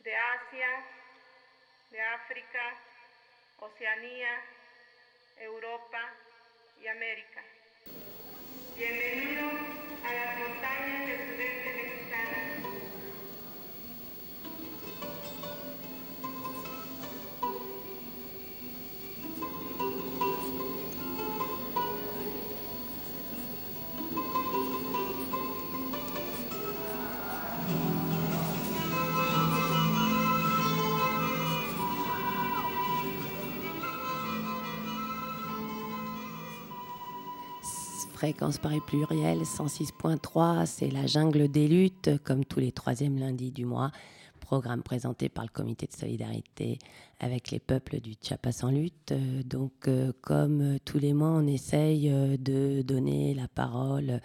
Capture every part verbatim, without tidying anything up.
de Asia, de África, Oceanía, Europa y América. Bienvenidos a las montañas del sudeste mexicano. Fréquence Paris Pluriel, cent six point trois, c'est la jungle des luttes, comme tous les troisièmes lundis du mois. Programme présenté par le comité de solidarité avec les peuples du Chiapas en lutte. Donc, euh, comme tous les mois, on essaye euh, de donner la parole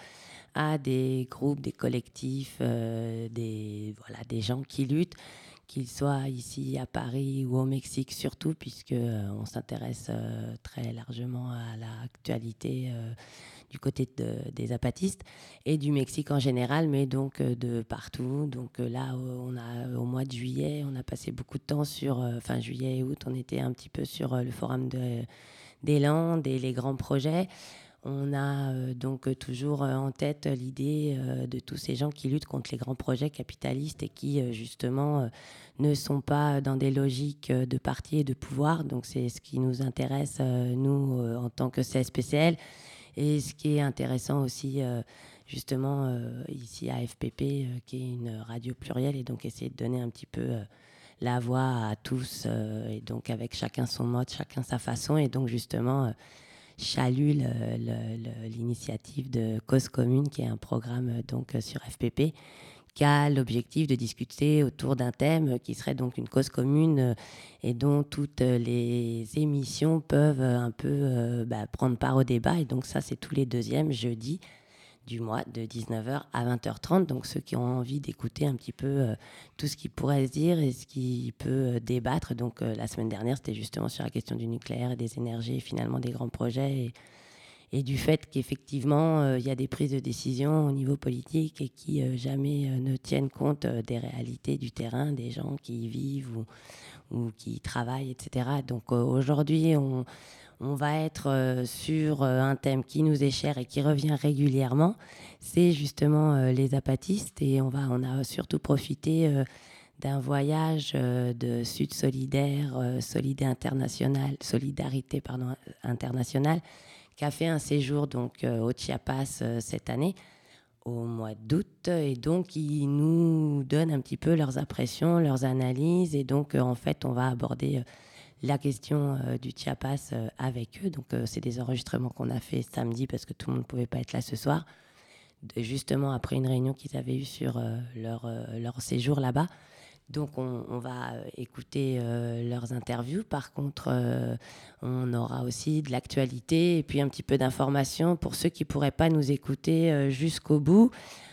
à des groupes, des collectifs, euh, des, voilà, des gens qui luttent, qu'ils soient ici à Paris ou au Mexique surtout, puisqu'on euh, s'intéresse euh, très largement à l'actualité euh, du côté de, des zapatistes et du Mexique en général, mais donc euh, de partout. Donc euh, là, on a, au mois de juillet, on a passé beaucoup de temps sur, euh, fin juillet et août, on était un petit peu sur euh, le forum de, des Landes et les grands projets. On a euh, donc toujours euh, en tête l'idée euh, de tous ces gens qui luttent contre les grands projets capitalistes et qui euh, justement euh, ne sont pas dans des logiques euh, de parti et de pouvoir. Donc c'est ce qui nous intéresse, euh, nous, euh, en tant que C S P C L. Et ce qui est intéressant aussi, euh, justement, euh, ici à F P P, euh, qui est une radio plurielle, et donc essayer de donner un petit peu euh, la voix à tous, euh, et donc avec chacun son mode, chacun sa façon. Et donc justement, euh, Chalule le, le, l'initiative de Cause Commune, qui est un programme euh, donc, sur F P P, qui a l'objectif de discuter autour d'un thème qui serait donc une cause commune et dont toutes les émissions peuvent un peu euh, bah, prendre part au débat. Et donc ça, c'est tous les deuxièmes jeudis du mois de dix-neuf heures à vingt heures trente. Donc ceux qui ont envie d'écouter un petit peu euh, tout ce qui pourrait se dire et ce qui peut euh, débattre. Donc euh, la semaine dernière, c'était justement sur la question du nucléaire et des énergies et finalement des grands projets et et du fait qu'effectivement, il euh, y a des prises de décision au niveau politique et qui euh, jamais euh, ne tiennent compte euh, des réalités du terrain, des gens qui y vivent ou, ou qui y travaillent, et cetera. Donc euh, aujourd'hui, on, on va être euh, sur euh, un thème qui nous est cher et qui revient régulièrement. C'est justement euh, les zapatistes, et on, va, on a surtout profité euh, d'un voyage euh, de Sud Solidaire, euh, Solidarité internationale, Solidarité pardon, internationale, qui a fait un séjour donc, euh, au Chiapas euh, cette année, au mois d'août. Et donc, ils nous donnent un petit peu leurs impressions, leurs analyses. Et donc, euh, en fait, on va aborder euh, la question euh, du Chiapas euh, avec eux. Donc, euh, c'est des enregistrements qu'on a fait samedi parce que tout le monde ne pouvait pas être là ce soir. De, justement, après une réunion qu'ils avaient eue sur euh, leur, euh, leur séjour là-bas. Donc, on, on va écouter euh, leurs interviews. Par contre, euh, on aura aussi de l'actualité et puis un petit peu d'informations pour ceux qui ne pourraient pas nous écouter euh, jusqu'au bout.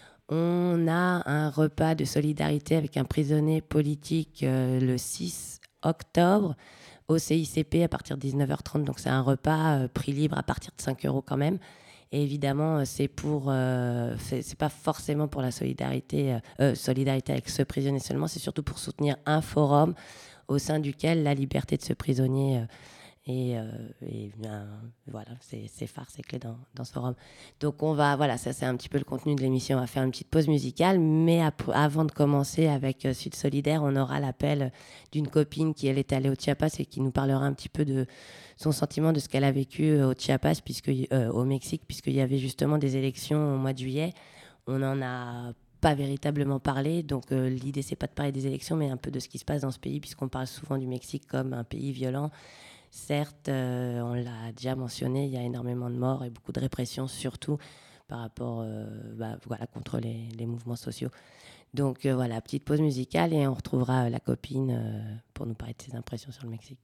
On a un repas de solidarité avec un prisonnier politique euh, le six octobre au C I C P à partir de dix-neuf heures trente. Donc, c'est un repas euh, prix libre à partir de cinq euros quand même. Et évidemment, c'est pour, euh, c'est, c'est pas forcément pour la solidarité, euh, solidarité avec ce prisonnier seulement, c'est surtout pour soutenir un forum au sein duquel la liberté de ce prisonnier euh, est, euh, est bien, voilà, c'est, c'est phare, c'est clé dans, dans ce forum. Donc on va, voilà, ça c'est un petit peu le contenu de l'émission. On va faire une petite pause musicale, mais ap- avant de commencer avec euh, Sud Solidaire, on aura l'appel d'une copine qui elle est allée au Chiapas et qui nous parlera un petit peu de son sentiment de ce qu'elle a vécu au Chiapas, puisque, euh, au Mexique, puisqu'il y avait justement des élections au mois de juillet. On n'en a pas véritablement parlé, donc euh, l'idée, c'est pas de parler des élections, mais un peu de ce qui se passe dans ce pays, puisqu'on parle souvent du Mexique comme un pays violent. Certes, euh, on l'a déjà mentionné, il y a énormément de morts et beaucoup de répression, surtout par rapport euh, bah, voilà, contre les, les mouvements sociaux. Donc euh, voilà, petite pause musicale et on retrouvera euh, la copine euh, pour nous parler de ses impressions sur le Mexique.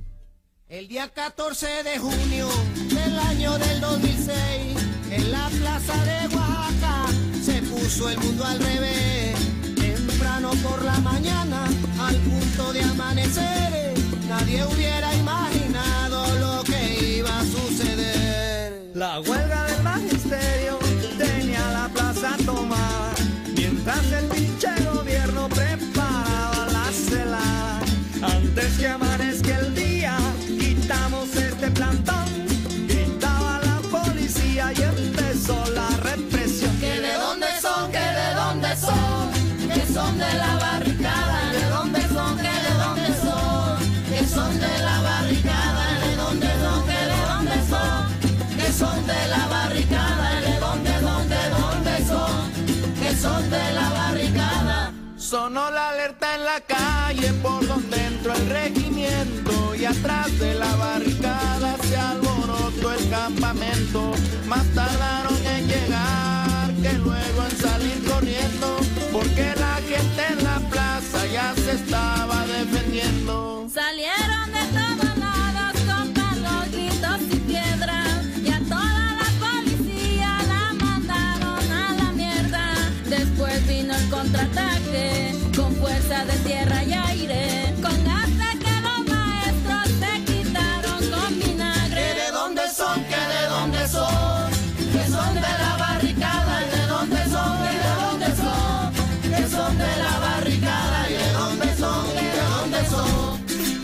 El día catorce de junio del año del dos mil seis, en la plaza plaza de Oaxaca se puso el mundo al revés. Temprano por la mañana, al punto de amanecer, nadie hubiera imaginado lo que iba a suceder. La huelga del magisterio tenía la plaza tomada, mientras el pinche gobierno preparaba la celada. Antes que amanezca el día, quitamos este plantón, gritaba la policía y empezó la represión. ¿Que de dónde son? ¿Que de dónde son? Que son de la barricada. ¿De dónde son? ¿Que de dónde son? Que son de la barricada. ¿De dónde son? ¿Que de dónde son? Que son de la barricada. ¿De dónde, dónde, dónde son? Que son de la barricada. Sonó la alerta en la calle por donde entró el regimiento y atrás de la barricada se alborotó el campamento. Más tardaron en llegar que luego en salir corriendo, porque la gente en la plaza ya se estaba defendiendo. Salieron de todos lados con palos, gritos y piedras, y a toda la policía la mandaron a la mierda. Después vino el contraataque con fuerza de tierra y aire, con gas de que los maestros se quitaron con vinagre. ¿Que de dónde son? ¿Que de dónde son? Que son de la barricada. ¿Y de dónde son? ¿Y de dónde son? Que son de la barricada. ¿Y de dónde son? ¿Y de dónde son?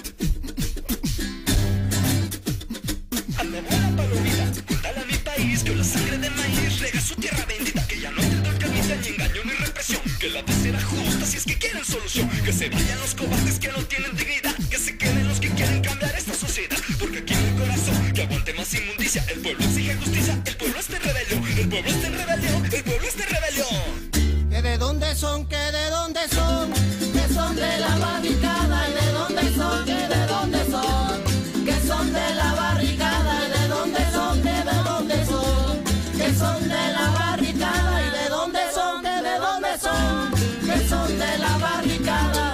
Ande buena palomita, contale a mi país que la sangre de maíz rega su tierra bendita, que ya no tendrá camisa ni engaño ni represión, que la paz será justa si es que quieren solución, que se vayan los cobardes que no tienen dignidad, que se queden los que quieren cambiar esta sociedad, porque aquí no hay corazón que aguante más inmundicia. El pueblo exige justicia, el pueblo está en rebelión, el pueblo está en rebelión, el pueblo está en rebelión. ¿Que de dónde son? ¿Que de dónde son? Que son de la barricada. ¿Y de dónde son? ¿Que de dónde son? Que son de la barricada. ¿Y de dónde son? ¿Que de dónde son? Que son de la barricada. ¿Y de dónde son? ¿Que de dónde son? Que son de la barricada.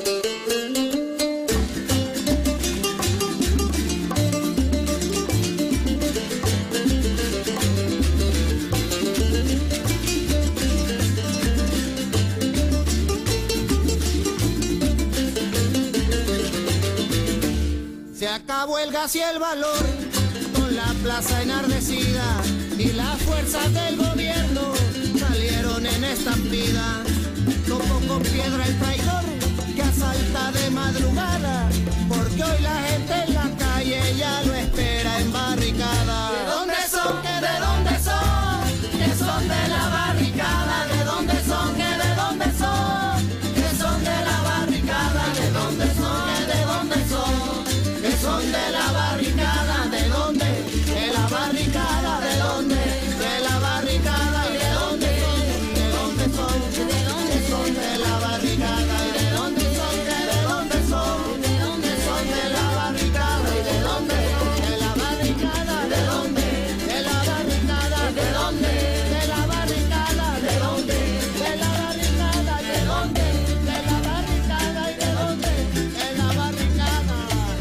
Se acabó el gas y el valor, con la plaza enardecida, y las fuerzas del gobierno salieron en estampida. Topó con piedra el traidor que asalta de madrugada, porque hoy la gente en la calle ya lo espera en barricada. ¿De dónde son? ¿Que de dónde son? Que son de la barricada. ¿De dónde son? ¿Que de dónde son? Que son de la barricada. ¿De dónde son? ¿Que de dónde son? Que son de la barricada. ¿De dónde? De la barricada. ¿De dónde? De la barricada. ¿Y de dónde son? ¿De dónde son? ¿De dónde son? De la barricada. ¿Y de dónde son? ¿Que de dónde son? ¿De dónde son? De la barricada. ¿Y de dónde? De la barricada. ¿De dónde? De la barricada. ¿De dónde? De la barricada. ¿De dónde? De la barricada. ¿De dónde? De la barricada. ¿Y de dónde? De la barricada.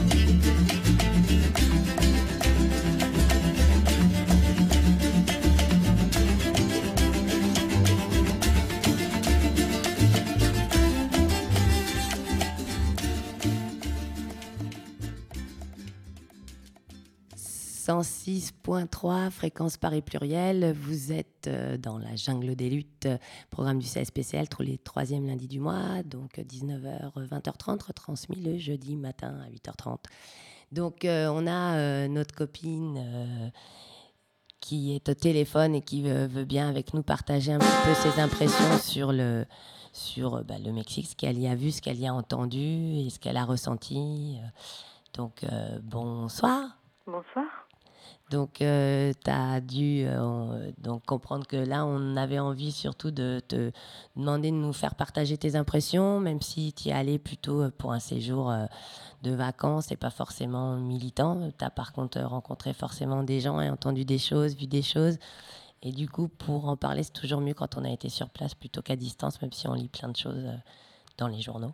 cent six point trois, fréquence Paris pluriel. Vous êtes euh, dans la jungle des luttes, euh, programme du C S P C L tous les troisièmes lundis du mois, donc dix-neuf heures, vingt heures trente, retransmis le jeudi matin à huit heures trente. Donc euh, on a euh, notre copine euh, qui est au téléphone et qui euh, veut bien avec nous partager un petit peu ses impressions sur le, sur, euh, bah, le Mexique, ce qu'elle y a vu, ce qu'elle y a entendu et ce qu'elle a ressenti. Donc euh, bonsoir. Bonsoir. Donc, euh, tu as dû euh, donc comprendre que là, on avait envie surtout de te demander de nous faire partager tes impressions, même si tu y es allé plutôt pour un séjour euh, de vacances et pas forcément militant. Tu as par contre rencontré forcément des gens et entendu des choses, vu des choses. Et du coup, pour en parler, c'est toujours mieux quand on a été sur place plutôt qu'à distance, même si on lit plein de choses euh, dans les journaux.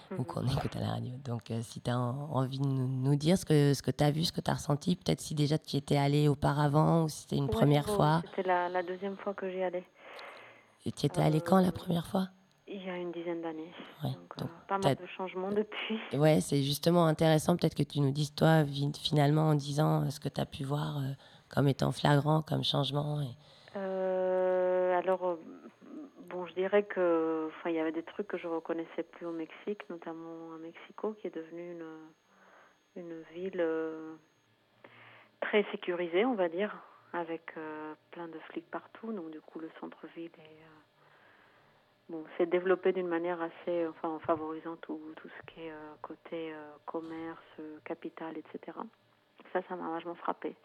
ou qu'on écoute à la radio. Donc, euh, si tu as envie de nous, nous dire ce que, ce que tu as vu, ce que tu as ressenti, peut-être si déjà tu y étais allé auparavant ou si c'était une Ouais, première ouais, fois. C'était la, la deuxième fois que j'y allais. Et tu y étais allé quand Euh, la première fois? Il y a une dizaine d'années. Ouais, Donc, donc euh, pas t'as- mal de changements depuis. Ouais, c'est justement intéressant peut-être que tu nous dises, toi, vi- finalement, en disant euh, ce que tu as pu voir euh, comme étant flagrant, comme changement. Et... Euh, alors, euh, bon, je dirais que, enfin, il y avait des trucs que je reconnaissais plus au Mexique, notamment à Mexico, qui est devenu une, une ville euh, très sécurisée, on va dire, avec euh, plein de flics partout. Donc, du coup, le centre-ville est, euh, bon, s'est développé d'une manière assez, enfin, en favorisant tout, tout ce qui est euh, côté euh, commerce, euh, capital, et cetera. Ça, ça m'a vachement frappé.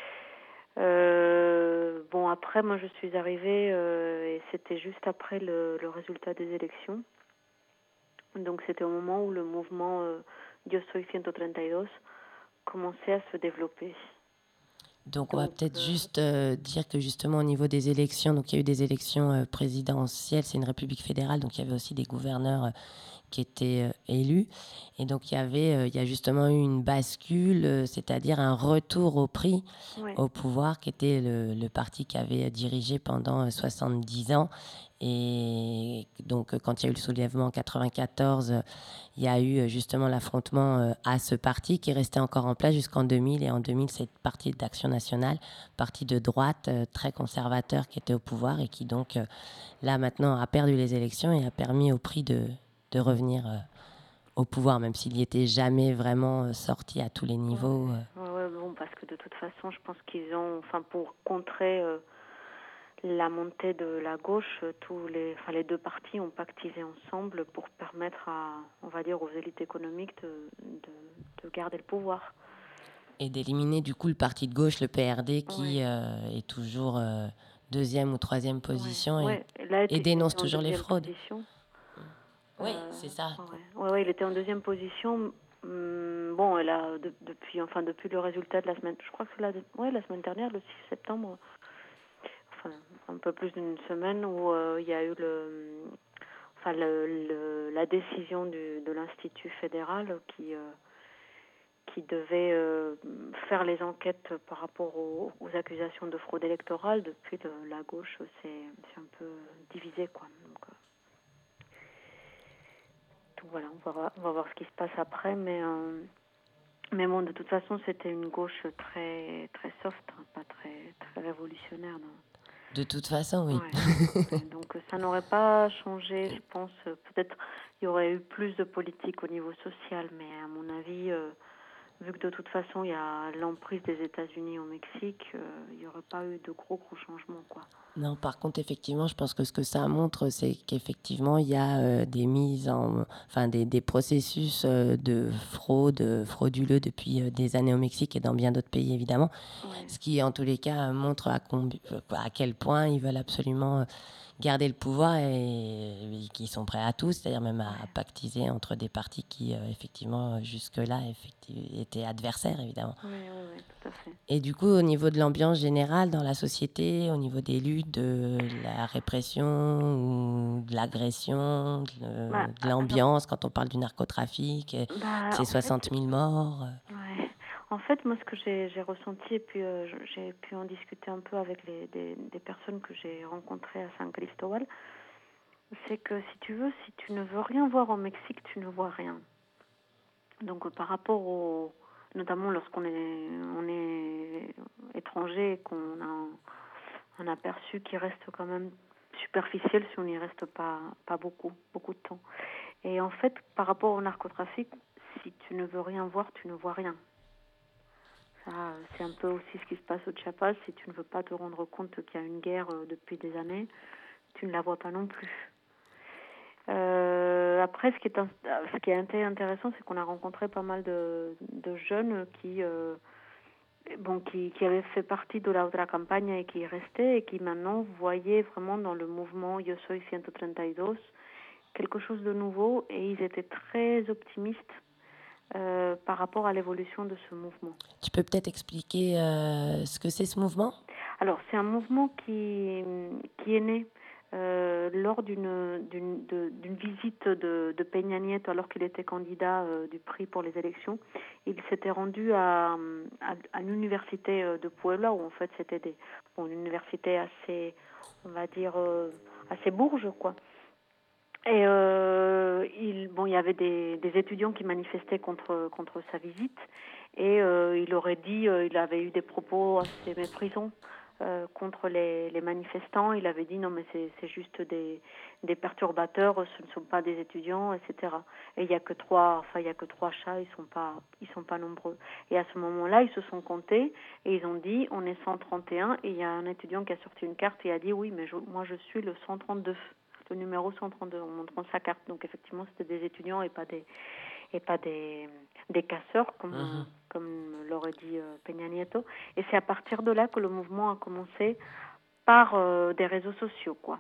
Euh, bon, après, moi, je suis arrivée euh, et c'était juste après le, le résultat des élections. Donc, c'était au moment où le mouvement euh, Yo Soy cent trente-deux commençait à se développer. Donc, on va Donc, peut-être euh, juste euh, dire que justement au niveau des élections, donc il y a eu des élections euh, présidentielles, c'est une république fédérale, donc il y avait aussi des gouverneurs euh, qui étaient euh, élus. Et donc il y avait, euh, il y a justement eu une bascule, euh, c'est-à-dire un retour au prix, ouais. au pouvoir, qui était le, le parti qui avait dirigé pendant euh, soixante-dix ans. Et donc, euh, quand il y a eu le soulèvement en quatre-vingt-quatorze, euh, il y a eu euh, justement l'affrontement euh, à ce parti qui restait encore en place jusqu'en deux mille. Et en deux mille, c'est le parti d'Action nationale, parti de droite, euh, très conservateur, qui était au pouvoir et qui donc, euh, là maintenant, a perdu les élections et a permis au prix de, de revenir euh, au pouvoir, même s'il n'y était jamais vraiment euh, sorti à tous les niveaux. euh. Ouais, ouais, bon, parce que de toute façon, je pense qu'ils ont, enfin, pour contrer euh, la montée de la gauche, euh, tous les, enfin, les deux partis ont pactisé ensemble pour permettre à, on va dire, aux élites économiques de, de, de garder le pouvoir. Et d'éliminer du coup le parti de gauche, le P R D, qui Ouais. euh, est toujours euh, deuxième ou troisième position et, Ouais, ouais. Là, et il dénonce était en toujours les deuxième fraudes. position. Oui, Euh, c'est ça. Ouais. Ouais, ouais, il était en deuxième position. Hum, bon, elle a de- depuis, enfin, depuis le résultat de la semaine, je crois que c'est la, ouais, la semaine dernière, le six septembre, enfin, un peu plus d'une semaine, où euh, il y a eu le, enfin, le, le- la décision du, de l'Institut fédéral qui, euh, qui devait euh, faire les enquêtes par rapport aux, aux accusations de fraude électorale. Depuis, le- la gauche s'est c'est un peu divisée, quoi. Donc, euh, donc voilà, on va, voir, on va voir ce qui se passe après, mais euh, mais bon, de toute façon, c'était une gauche très très soft, hein, pas très très révolutionnaire, non. De toute façon, oui. Ouais. Ouais, donc ça n'aurait pas changé, je pense. Peut-être il y aurait eu plus de politique au niveau social, mais à mon avis, euh, vu que de toute façon il y a l'emprise des États-Unis au Mexique, euh, il n'y aurait pas eu de gros gros changements, quoi. Non, par contre, effectivement, je pense que ce que ça montre, c'est qu'effectivement, il y a euh, des mises en, enfin, des, des processus euh, de fraude, euh, frauduleux depuis euh, des années au Mexique et dans bien d'autres pays, évidemment. Ouais. Ce qui, en tous les cas, montre à, combi- euh, à quel point ils veulent absolument euh, garder le pouvoir et, et qu'ils sont prêts à tout, c'est-à-dire même à, à pactiser entre des partis qui, euh, effectivement, jusque-là, effecti- étaient adversaires, évidemment. Oui, oui, oui, tout à fait. Et du coup, au niveau de l'ambiance générale dans la société, au niveau des luttes, de la répression ou de l'agression, de, Bah, de l'ambiance, quand on parle du narcotrafic, et Bah, ces en fait, soixante mille morts. euh. ouais. En fait, moi, ce que j'ai, j'ai ressenti, et puis euh, je- j'ai pu en discuter un peu avec les, des, des personnes que j'ai rencontrées à San Cristóbal, c'est que si tu veux, si tu ne veux rien voir au Mexique, tu ne vois rien. Donc, euh, par rapport au, notamment lorsqu'on est, on est étranger et qu'on a un, un aperçu qui reste quand même superficiel si on n'y reste pas, pas beaucoup, beaucoup de temps. Et en fait, par rapport au narcotrafic, si tu ne veux rien voir, tu ne vois rien. Ça, c'est un peu aussi ce qui se passe au Chiapas. Si tu ne veux pas te rendre compte qu'il y a une guerre euh, depuis des années, tu ne la vois pas non plus. Euh, après, ce qui est, un, ce qui a été intéressant, c'est qu'on a rencontré pas mal de, de jeunes qui, euh, bon, qui, qui avaient fait partie de la Otra Campaña et qui restaient et qui maintenant voyaient vraiment dans le mouvement Yo Soy cent trente-deux quelque chose de nouveau, et ils étaient très optimistes euh, par rapport à l'évolution de ce mouvement. Tu peux peut-être expliquer euh, ce que c'est ce mouvement ? Alors, c'est un mouvement qui, qui est né euh, lors d'une, d'une, de, d'une visite de, de Peña Nieto, alors qu'il était candidat euh, du prix pour les élections, il s'était rendu à, à, à l'université de Puebla, où en fait c'était des, bon, une université assez, on va dire, euh, assez bourge, quoi. Et euh, il, bon, il y avait des, des étudiants qui manifestaient contre contre sa visite, et euh, il aurait dit, euh, il avait eu des propos assez méprisants euh, contre les, les manifestants. Il avait dit non mais c'est c'est juste des des perturbateurs, ce ne sont pas des étudiants, et cetera. Et il y a que trois, enfin il y a que trois chats, ils sont pas ils sont pas nombreux. Et à ce moment-là, ils se sont comptés et ils ont dit on est cent trente et un. Et il y a un étudiant qui a sorti une carte et a dit oui mais je, moi je suis le cent trente-deux. Le numéro cent trente-deux, en montrant sa carte. Donc effectivement, c'était des étudiants et pas des et pas des des casseurs, comme uh-huh. comme l'aurait dit euh, Peña Nieto. Et c'est à partir de là que le mouvement a commencé par euh, des réseaux sociaux, quoi.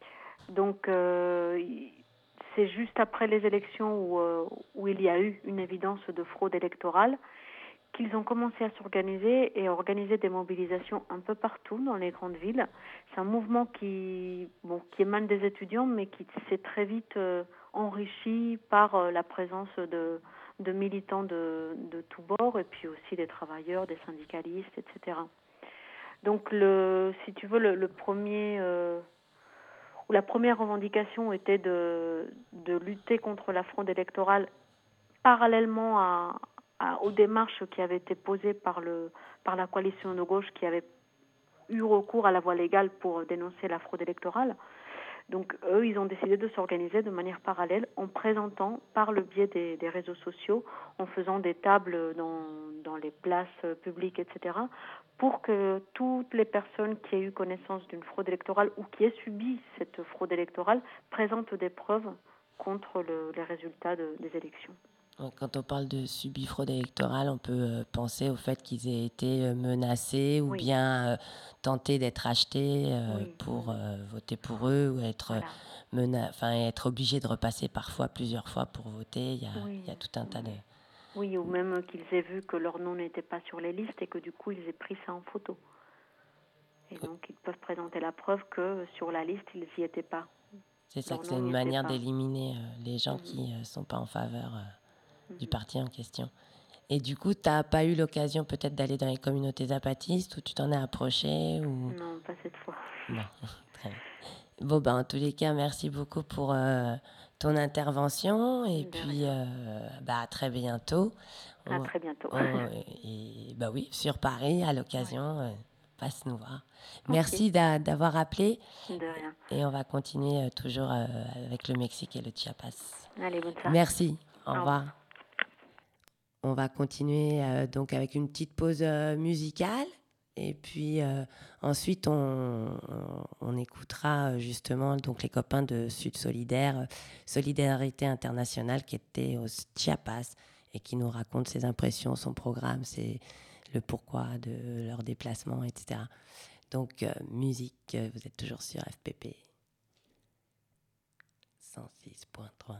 Donc euh, c'est juste après les élections où euh, où il y a eu une évidence de fraude électorale qu'ils ont commencé à s'organiser et à organiser des mobilisations un peu partout dans les grandes villes. C'est un mouvement qui, bon, qui émane des étudiants, mais qui s'est très vite euh, enrichi par euh, la présence de, de militants de, de tous bords, et puis aussi des travailleurs, des syndicalistes, et cetera. Donc, le, si tu veux, le, le premier, euh, ou la première revendication était de, de lutter contre la fraude électorale parallèlement à aux démarches qui avaient été posées par le par la coalition de gauche qui avait eu recours à la voie légale pour dénoncer la fraude électorale. Donc eux, ils ont décidé de s'organiser de manière parallèle en présentant par le biais des, des réseaux sociaux, en faisant des tables dans dans les places publiques, et cetera, pour que toutes les personnes qui aient eu connaissance d'une fraude électorale ou qui aient subi cette fraude électorale présentent des preuves contre le, les résultats de, des élections. Quand on parle de subi fraude électorale, on peut euh, penser au fait qu'ils aient été euh, menacés ou oui. bien euh, tentés d'être achetés euh, oui. pour euh, voter pour eux ou être, voilà. mena- enfin, être obligés de repasser parfois plusieurs fois pour voter. Il y a, oui. il y a tout un tas de... Oui, ou même qu'ils aient vu que leur nom n'était pas sur les listes et que du coup, ils aient pris ça en photo. Et oui. donc, ils peuvent présenter la preuve que sur la liste, ils n'y étaient pas. C'est ça, que c'est une manière pas. d'éliminer euh, les gens mmh. qui ne euh, sont pas en faveur... Euh, du parti en question. Et du coup, tu n'as pas eu l'occasion peut-être d'aller dans les communautés zapatistes ou tu t'en es approché ou... Non, pas cette fois. Bon, très bien. Bon, ben, en tous les cas, merci beaucoup pour euh, ton intervention et de puis euh, bah, à très bientôt. À on, très bientôt. On, et, bah oui, sur Paris, à l'occasion, ouais. euh, passe nous voir. Okay. Merci d'a, d'avoir appelé. De rien. Et on va continuer euh, toujours euh, avec le Mexique et le Chiapas. Allez, bonne soirée. Merci. Au, Au revoir. revoir. On va continuer euh, donc avec une petite pause euh, musicale et puis euh, ensuite on, on, on écoutera justement donc les copains de Sud Solidaire, Solidarité Internationale qui étaient au Chiapas et qui nous racontent ses impressions, son programme, c'est le pourquoi de leur déplacement, et cetera. Donc euh, musique, vous êtes toujours sur F P P cent six point trois.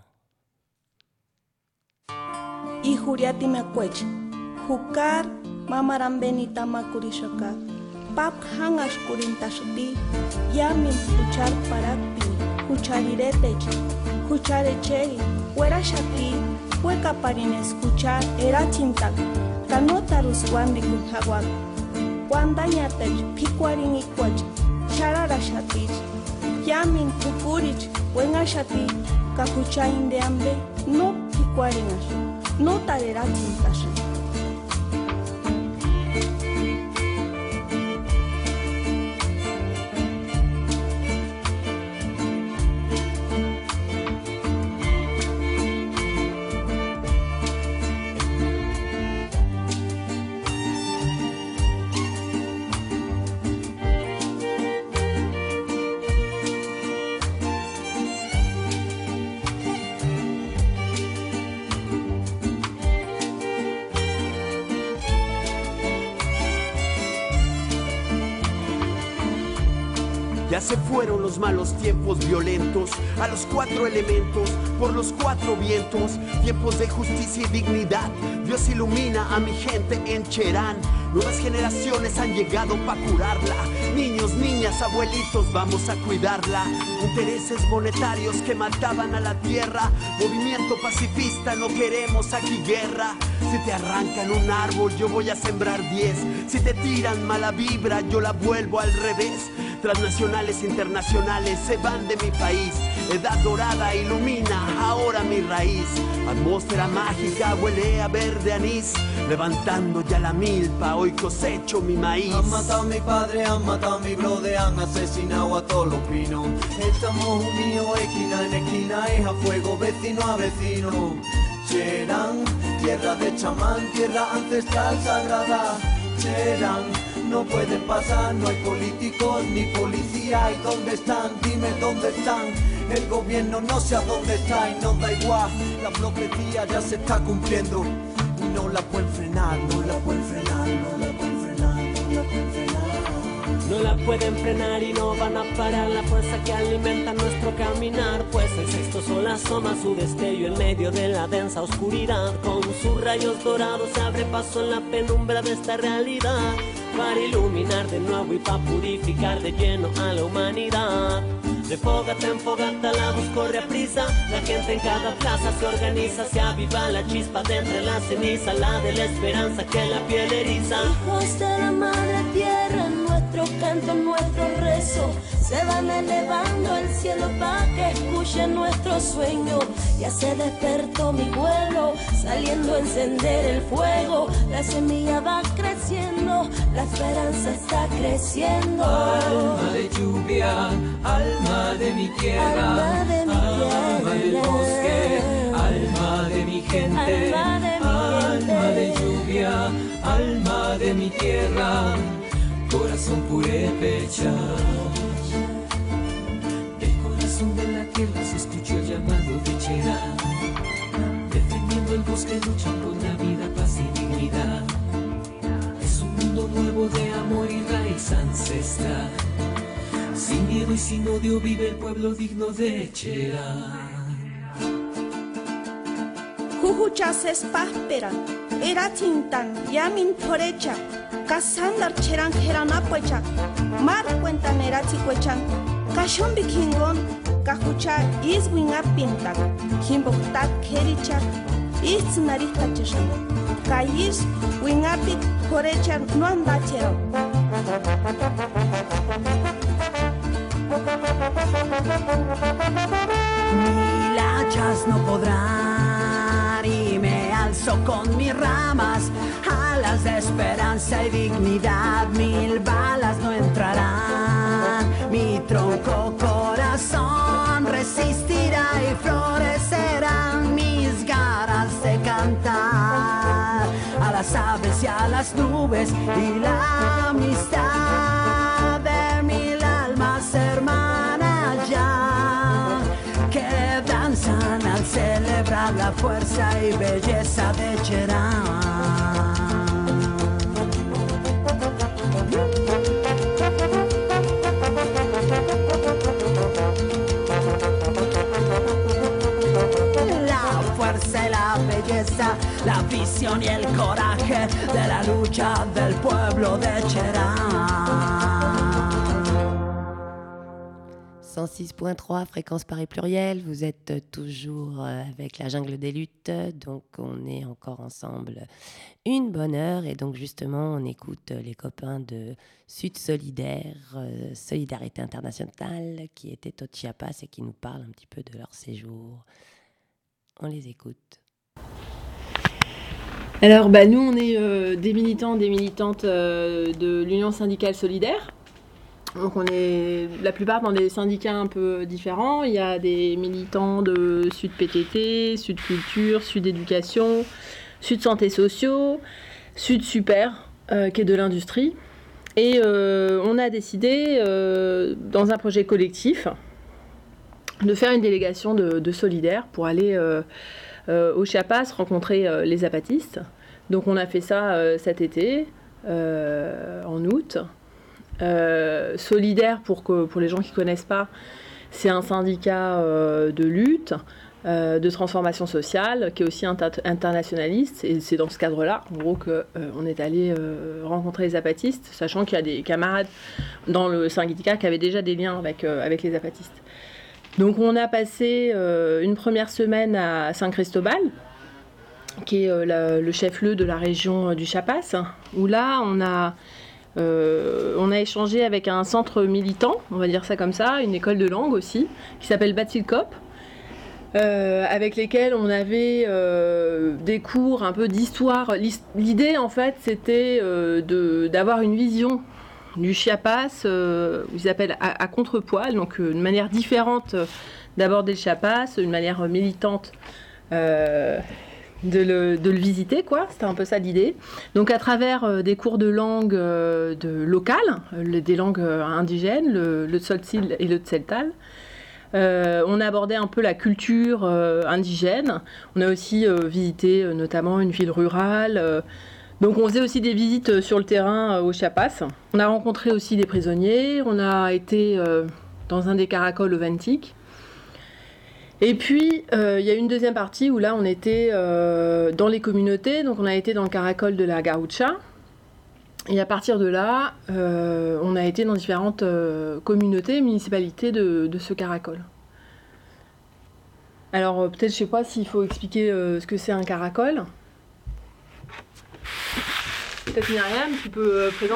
Y Juriati Macuech, Jucar, Mamaran Benita Macurishaka, Pap Hangash Curintashti, Yamin Juchar Parati, Juchariretech, Jucharecheri, Huera Shati, Hueca Parines, Juchar, Era Chintak, Canotarus Wandi Kunhawak, Wandanyatech, Piquarin y Quach, Charara Shatich, Yamin Tukurich, Wenga Shati, Cajuchain de Ambe, no Piquarinash. No tarera tintas. Ya se fueron los malos tiempos violentos, a los cuatro elementos, por los cuatro vientos, tiempos de justicia y dignidad. Dios ilumina a mi gente en Cherán. Nuevas generaciones han llegado para curarla. Niños, niñas, abuelitos, vamos a cuidarla. Intereses monetarios que mataban a la tierra. Movimiento pacifista, no queremos aquí guerra. Si te arrancan un árbol, yo voy a sembrar diez. Si te tiran mala vibra, yo la vuelvo al revés. Transnacionales, internacionales se van de mi país. Edad dorada ilumina ahora mi raíz. Atmósfera mágica huele a verde anís. Levantando ya la milpa, hoy cosecho mi maíz. Han matado a mi padre, han matado a mi brother, han asesinado a todos los pinos. Estamos unidos esquina en esquina, es a fuego, vecino a vecino. Cherán, tierra de chamán, tierra ancestral sagrada. Cherán, no pueden pasar, no hay políticos ni policía. ¿Y dónde están? Dime dónde están. El gobierno no sé a dónde está y nos da igual. La profecía ya se está cumpliendo y no la pueden frenar, no la pueden frenar, no la pueden frenar, no la pueden frenar. No la pueden frenar y no van a parar la fuerza que alimenta nuestro caminar. Pues el sexto sol asoma su destello en medio de la densa oscuridad. Con sus rayos dorados se abre paso en la penumbra de esta realidad, para iluminar de nuevo y para purificar de lleno a la humanidad. De fogata en fogata la voz corre a prisa. La gente en cada plaza se organiza, se aviva la chispa de entre la ceniza, la de la esperanza que la piel eriza. Hijos de la madre tierra, nuestro canto, nuestro rezo, se van elevando al cielo para que escuchen nuestro sueño. Ya se despertó mi vuelo, saliendo a encender el fuego. La semilla va creciendo, la esperanza está creciendo. Alma de lluvia, alma de mi tierra, alma, de mi tierra, alma del bosque, alma de mi gente, alma de, mi alma gente. de lluvia, alma de mi tierra, corazón purépecha. El corazón de la tierra se escuchó el llamado de Cherán, defendiendo el bosque, luchan por la vida, paz y dignidad. Es un mundo nuevo de amor y raíz ancestral. Sin miedo y sin odio vive el pueblo digno de Cherán. Jujuchases paspera, era tintan, yamin porecha, casandar cheran jeranapuecha, mar cuentan era ticuechan, cachon bikingon, cajucha iswin apintan, kimboktat kericha, is narista cheshan, kayis wingapit porecha no andachero. Mil hachas no podrán y me alzo con mis ramas, alas de esperanza y dignidad, mil balas no entrarán. Mi tronco corazón resistirá y florecerán mis ganas de cantar a las aves y a las nubes y la amistad de mil almas hermanas ya, que danzan al celebrar la fuerza y belleza de Cherán. La fuerza y la belleza, la visión y el coraje de la lucha del pueblo de Cherán. cent six point trois, fréquence Paris pluriel, vous êtes toujours avec la jungle des luttes, donc on est encore ensemble une bonne heure et donc justement on écoute les copains de Sud Solidaire, euh, Solidarité Internationale qui étaient au Chiapas et qui nous parlent un petit peu de leur séjour. On les écoute. Alors bah, nous on est euh, des militants, des militantes euh, de l'Union syndicale solidaire. Donc on est la plupart dans des syndicats un peu différents. Il y a des militants de Sud P T T, Sud Culture, Sud Éducation, Sud Santé Sociaux, Sud Super, euh, qui est de l'industrie. Et euh, on a décidé, euh, dans un projet collectif, de faire une délégation de, de solidaires pour aller euh, euh, au Chiapas rencontrer euh, les zapatistes. Donc on a fait ça euh, cet été, euh, en août. Euh, Solidaire, pour, que, pour les gens qui ne connaissent pas, c'est un syndicat euh, de lutte, euh, de transformation sociale, qui est aussi inter- internationaliste. Et c'est dans ce cadre-là, en gros, qu'on euh, est allé euh, rencontrer les zapatistes, sachant qu'il y a des camarades dans le syndicat qui avaient déjà des liens avec, euh, avec les zapatistes. Donc on a passé euh, une première semaine à San Cristobal, qui est euh, la, le chef-lieu de la région du Chiapas, où là on a, euh, on a échangé avec un centre militant, on va dire ça comme ça, une école de langue aussi, qui s'appelle Batzilkop, euh, avec lesquels on avait euh, des cours un peu d'histoire. L'idée en fait c'était euh, de, d'avoir une vision du Chiapas, euh, ils appellent à, à contre-poil, donc euh, une manière différente euh, d'aborder le Chiapas, une manière militante euh, de, le, de le visiter, quoi. C'était un peu ça l'idée. Donc à travers euh, des cours de langue euh, de locales, euh, des langues euh, indigènes, le, le Tzotzil et le Tzeltal, euh, on a abordé un peu la culture euh, indigène. On a aussi euh, visité euh, notamment une ville rurale. Euh, Donc on faisait aussi des visites sur le terrain au Chiapas. On a rencontré aussi des prisonniers, on a été euh, dans un des caracoles authentiques. Et puis euh, il y a une deuxième partie où là on était euh, dans les communautés, donc on a été dans le caracol de la Garoucha. Et à partir de là, euh, on a été dans différentes euh, communautés, municipalités de, de ce caracol. Alors euh, peut-être je sais pas s'il faut expliquer euh, ce que c'est un caracol. Peut-être Myriam, tu peux euh, présenter ?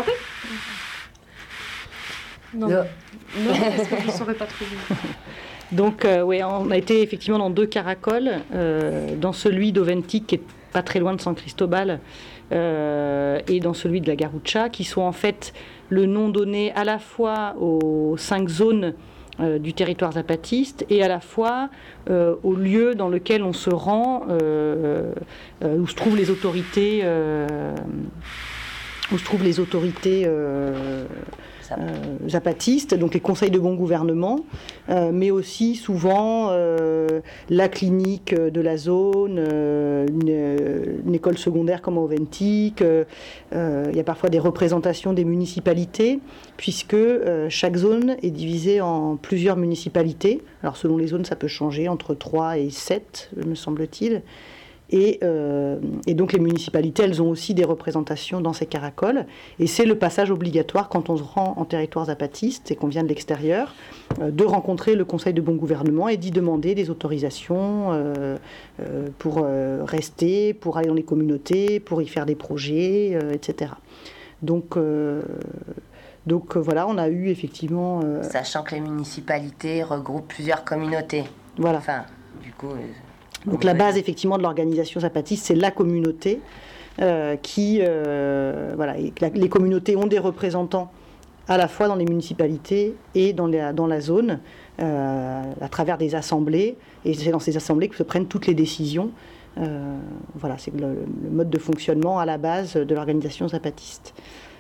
Non, non, non parce que je ne saurais pas trop bien. Donc, euh, oui, on a été effectivement dans deux caracoles, euh, dans celui d'Oventic, qui est pas très loin de San Cristobal, euh, et dans celui de la Garoucha, qui sont en fait le nom donné à la fois aux cinq zones euh, du territoire zapatiste et à la fois euh, au lieu dans lequel on se rend, euh, euh, où se trouvent les autorités, euh, où se trouvent les autorités euh, euh, zapatistes, donc les conseils de bon gouvernement, euh, mais aussi souvent euh, la clinique de la zone, euh, une, une école secondaire comme à Oventic. Euh, euh, il y a parfois des représentations des municipalités, puisque euh, chaque zone est divisée en plusieurs municipalités. Alors selon les zones, ça peut changer entre trois et sept, me semble-t-il. Et, euh, et donc les municipalités, elles ont aussi des représentations dans ces caracoles. Et c'est le passage obligatoire quand on se rend en territoire zapatiste et qu'on vient de l'extérieur, euh, de rencontrer le Conseil de bon gouvernement et d'y demander des autorisations euh, euh, pour euh, rester, pour aller dans les communautés, pour y faire des projets, euh, et cetera. Donc... Euh, Donc euh, voilà, on a eu effectivement... Euh... Sachant que les municipalités regroupent plusieurs communautés. Voilà. Enfin, du coup... Euh, Donc la base effectivement de l'organisation zapatiste, c'est la communauté euh, qui... Euh, voilà, et la, les communautés ont des représentants à la fois dans les municipalités et dans, les, dans la zone, euh, à travers des assemblées. Et c'est dans ces assemblées que se prennent toutes les décisions. Euh, voilà, c'est le, le mode de fonctionnement à la base de l'organisation zapatiste.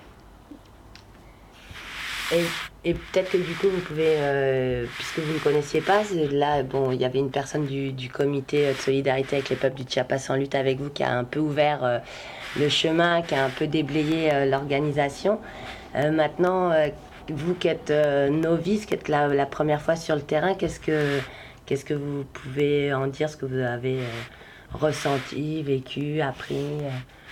Et, et peut-être que du coup, vous pouvez, euh, puisque vous ne connaissiez pas, là, bon, il y avait une personne du, du comité de solidarité avec les peuples du Chiapas en lutte avec vous qui a un peu ouvert euh, le chemin, qui a un peu déblayé euh, l'organisation. Euh, maintenant, euh, vous qui êtes euh, novice, qui êtes la, la première fois sur le terrain, qu'est-ce que, qu'est-ce que vous pouvez en dire, ce que vous avez euh, ressenti, vécu, appris euh...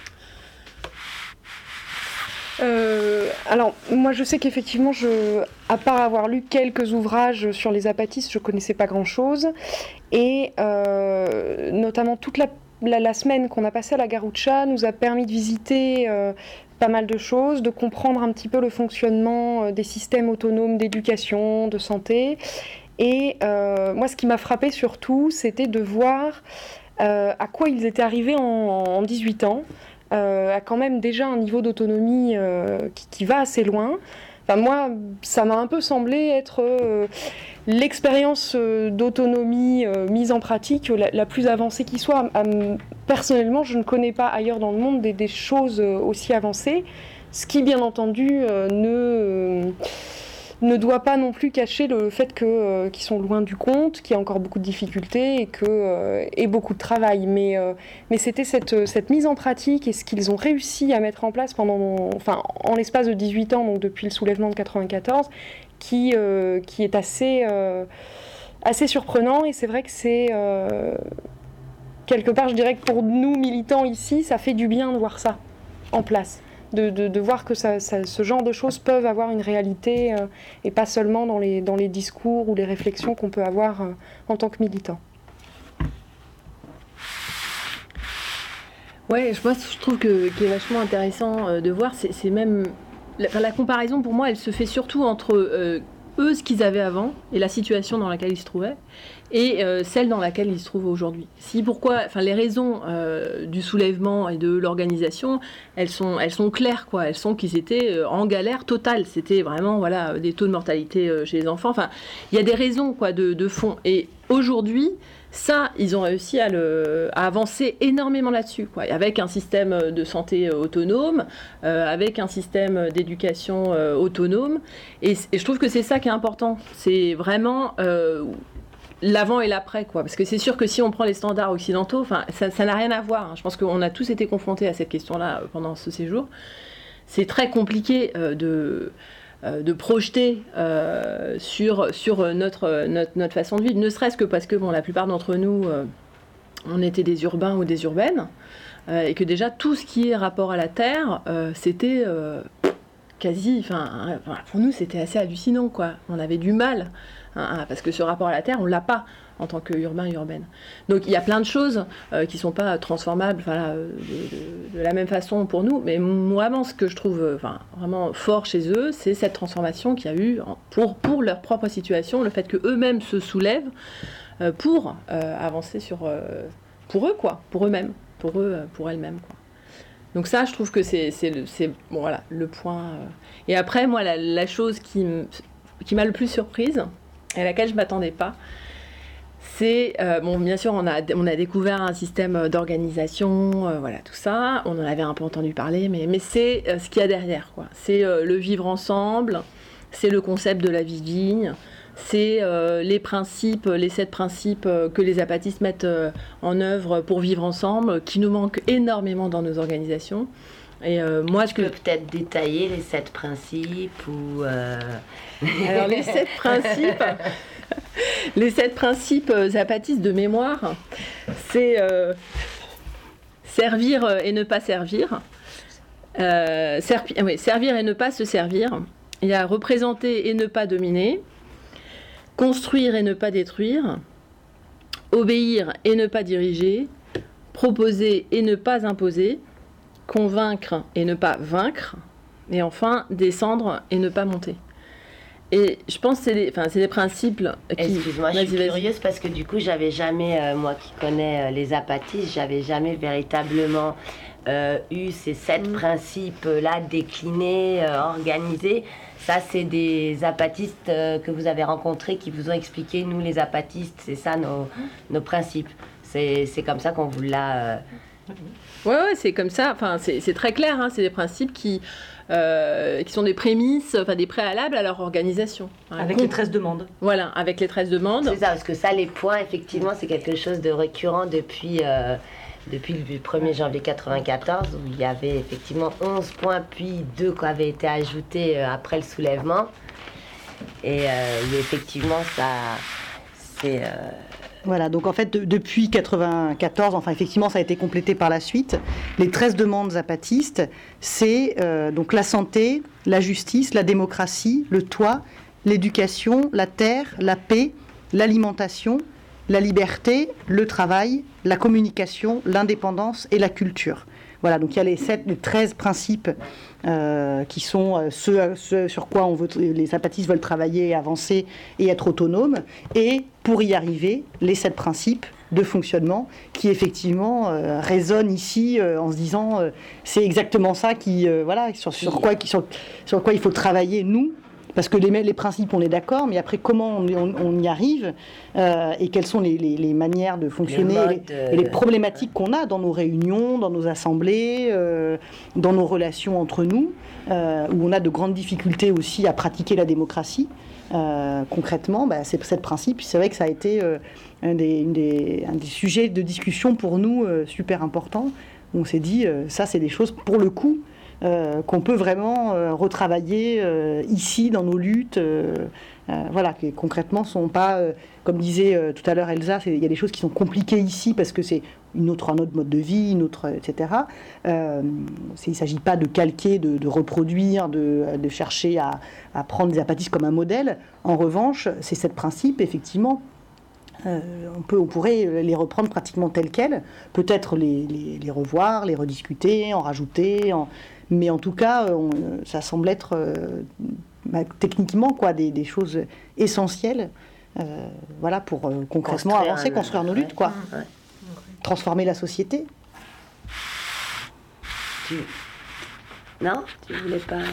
Euh, alors, moi, je sais qu'effectivement, je, à part avoir lu quelques ouvrages sur les zapatistes, je ne connaissais pas grand-chose. Et euh, notamment, toute la, la, la semaine qu'on a passée à la Garoucha nous a permis de visiter euh, pas mal de choses, de comprendre un petit peu le fonctionnement euh, des systèmes autonomes d'éducation, de santé. Et euh, moi, ce qui m'a frappé surtout, c'était de voir euh, à quoi ils étaient arrivés en, en dix-huit ans. Euh, a quand même déjà un niveau d'autonomie euh, qui, qui va assez loin. Enfin, moi, ça m'a un peu semblé être euh, l'expérience euh, d'autonomie euh, mise en pratique la, la plus avancée qui soit. Euh, personnellement, je ne connais pas ailleurs dans le monde des, des choses euh, aussi avancées, ce qui, bien entendu, euh, ne, euh, ne doit pas non plus cacher le fait que, euh, qu'ils sont loin du compte, qu'il y a encore beaucoup de difficultés et, que, euh, et beaucoup de travail. Mais, euh, mais c'était cette, cette mise en pratique et ce qu'ils ont réussi à mettre en place pendant, enfin, en l'espace de dix-huit ans, donc depuis le soulèvement de quatre-vingt-quatorze, qui, euh, qui est assez, euh, assez surprenant. Et c'est vrai que c'est... Euh, quelque part, je dirais que pour nous, militants ici, ça fait du bien de voir ça en place. De, de, de voir que ça, ça, ce genre de choses peuvent avoir une réalité euh, et pas seulement dans les, dans les discours ou les réflexions qu'on peut avoir euh, en tant que militant. Ouais, moi je trouve que qui est vachement intéressant euh, de voir, c'est, c'est même la, enfin, la comparaison pour moi, elle se fait surtout entre euh, eux, ce qu'ils avaient avant et la situation dans laquelle ils se trouvaient, et euh, celle dans laquelle ils se trouvent aujourd'hui. Si pourquoi, enfin les raisons euh, du soulèvement et de l'organisation, elles sont, elles sont claires quoi. Elles sont qu'ils étaient euh, en galère totale. C'était vraiment voilà des taux de mortalité euh, chez les enfants. Enfin, il y a des raisons quoi de, de fond. Et aujourd'hui, ça, ils ont réussi à, le, à avancer énormément là-dessus, quoi. Avec un système de santé autonome, euh, avec un système d'éducation euh, autonome. Et, et je trouve que c'est ça qui est important. C'est vraiment euh, l'avant et l'après, quoi. Parce que c'est sûr que si on prend les standards occidentaux, ça, ça n'a rien à voir. Hein. Je pense qu'on a tous été confrontés à cette question-là pendant ce séjour. C'est très compliqué euh, de... de projeter euh, sur, sur notre, notre, notre façon de vivre, ne serait-ce que parce que bon, la plupart d'entre nous, euh, on était des urbains ou des urbaines, euh, et que déjà tout ce qui est rapport à la terre, euh, c'était euh, quasi, enfin, pour nous c'était assez hallucinant, quoi. On avait du mal, hein, parce que ce rapport à la terre, on l'a pas en tant qu'urbain et urbaine. Donc il y a plein de choses euh, qui ne sont pas transformables voilà, de, de, de la même façon pour nous, mais vraiment ce que je trouve euh, enfin, vraiment fort chez eux, c'est cette transformation qu'il y a eu pour, pour leur propre situation, le fait qu'eux-mêmes se soulèvent euh, pour euh, avancer sur, euh, pour eux, quoi, pour eux-mêmes, pour eux, pour elles-mêmes, quoi. Donc ça, je trouve que c'est, c'est, le, c'est bon, voilà, le point. Euh... Et après, moi, la, la chose qui, m- qui m'a le plus surprise, et à laquelle je ne m'attendais pas, c'est, euh, bon, bien sûr, on a, on a découvert un système d'organisation, euh, voilà, tout ça. On en avait un peu entendu parler, mais, mais c'est euh, ce qu'il y a derrière, quoi. C'est euh, le vivre ensemble, c'est le concept de la vie digne, c'est euh, les principes, les sept principes euh, que les apatistes mettent euh, en œuvre pour vivre ensemble, qui nous manquent énormément dans nos organisations. Et euh, moi, je peux peut-être détailler les sept principes ou. Euh... Alors les sept principes. Les sept principes zapatistes de mémoire, c'est euh, servir et ne pas servir, euh, servi- oui, servir et ne pas se servir, il y a représenter et ne pas dominer, construire et ne pas détruire, obéir et ne pas diriger, proposer et ne pas imposer, convaincre et ne pas vaincre, et enfin descendre et ne pas monter. Et je pense que c'est des, enfin, c'est des principes qui... Excuse-moi, je suis curieuse parce que du coup, j'avais jamais, euh, moi qui connais euh, les apatistes, j'avais jamais véritablement euh, eu ces sept mmh. principes-là déclinés, euh, organisés. Ça, c'est des apatistes euh, que vous avez rencontrés qui vous ont expliqué, nous les apatistes, c'est ça nos, nos principes. C'est, c'est comme ça qu'on vous l'a... Euh... Ouais, ouais, c'est comme ça. Enfin, c'est, c'est très clair, hein, c'est des principes qui... Euh, qui sont des prémices, enfin des préalables à leur organisation. Avec les treize demandes. Voilà, avec les treize demandes. C'est ça, parce que ça, les points, effectivement, c'est quelque chose de récurrent depuis, euh, depuis le premier janvier quatre-vingt-quatorze, où il y avait effectivement onze points, puis deux qui avaient été ajoutés euh, après le soulèvement. Et euh, où effectivement, ça, c'est... Euh, Voilà, donc en fait, de, depuis quatre-vingt-quatorze, enfin effectivement, ça a été complété par la suite. Les treize demandes zapatistes, c'est euh, donc la santé, la justice, la démocratie, le toit, l'éducation, la terre, la paix, l'alimentation, la liberté, le travail, la communication, l'indépendance et la culture. Voilà, donc il y a les, sept, les treize principes euh, qui sont euh, ceux, ceux sur quoi on veut, les zapatistes veulent travailler, avancer et être autonomes. Et pour y arriver, les sept principes de fonctionnement qui effectivement euh, résonnent ici euh, en se disant euh, c'est exactement ça qui, euh, voilà, sur, sur, quoi, qui, sur, sur quoi il faut travailler nous Parce que les, les principes, on est d'accord, mais après, comment on, on, on y arrive euh, et quelles sont les, les, les manières de fonctionner les modes, et, les, et les problématiques qu'on a dans nos réunions, dans nos assemblées, euh, dans nos relations entre nous, euh, où on a de grandes difficultés aussi à pratiquer la démocratie. Euh, concrètement, bah, c'est ce principe. C'est vrai que ça a été euh, un, des, une des, un des sujets de discussion pour nous euh, super important. On s'est dit, euh, ça, c'est des choses, pour le coup, Euh, qu'on peut vraiment euh, retravailler euh, ici dans nos luttes, euh, euh, voilà, qui concrètement sont pas, euh, comme disait euh, tout à l'heure Elsa, il y a des choses qui sont compliquées ici parce que c'est une autre, un autre mode de vie, une autre, et cetera. Euh, il ne s'agit pas de calquer, de, de reproduire, de, de chercher à, à prendre des apatistes comme un modèle. En revanche, c'est ce principe, effectivement. Euh, on, peut, on pourrait les reprendre pratiquement tels quels, peut-être les, les, les revoir, les rediscuter, en rajouter, en... mais en tout cas, on, ça semble être euh, bah, techniquement quoi, des, des choses essentielles euh, voilà, pour euh, concrètement construire avancer, un, construire nos luttes, quoi. Ouais. Transformer la société. Tu... Non, tu voulais pas...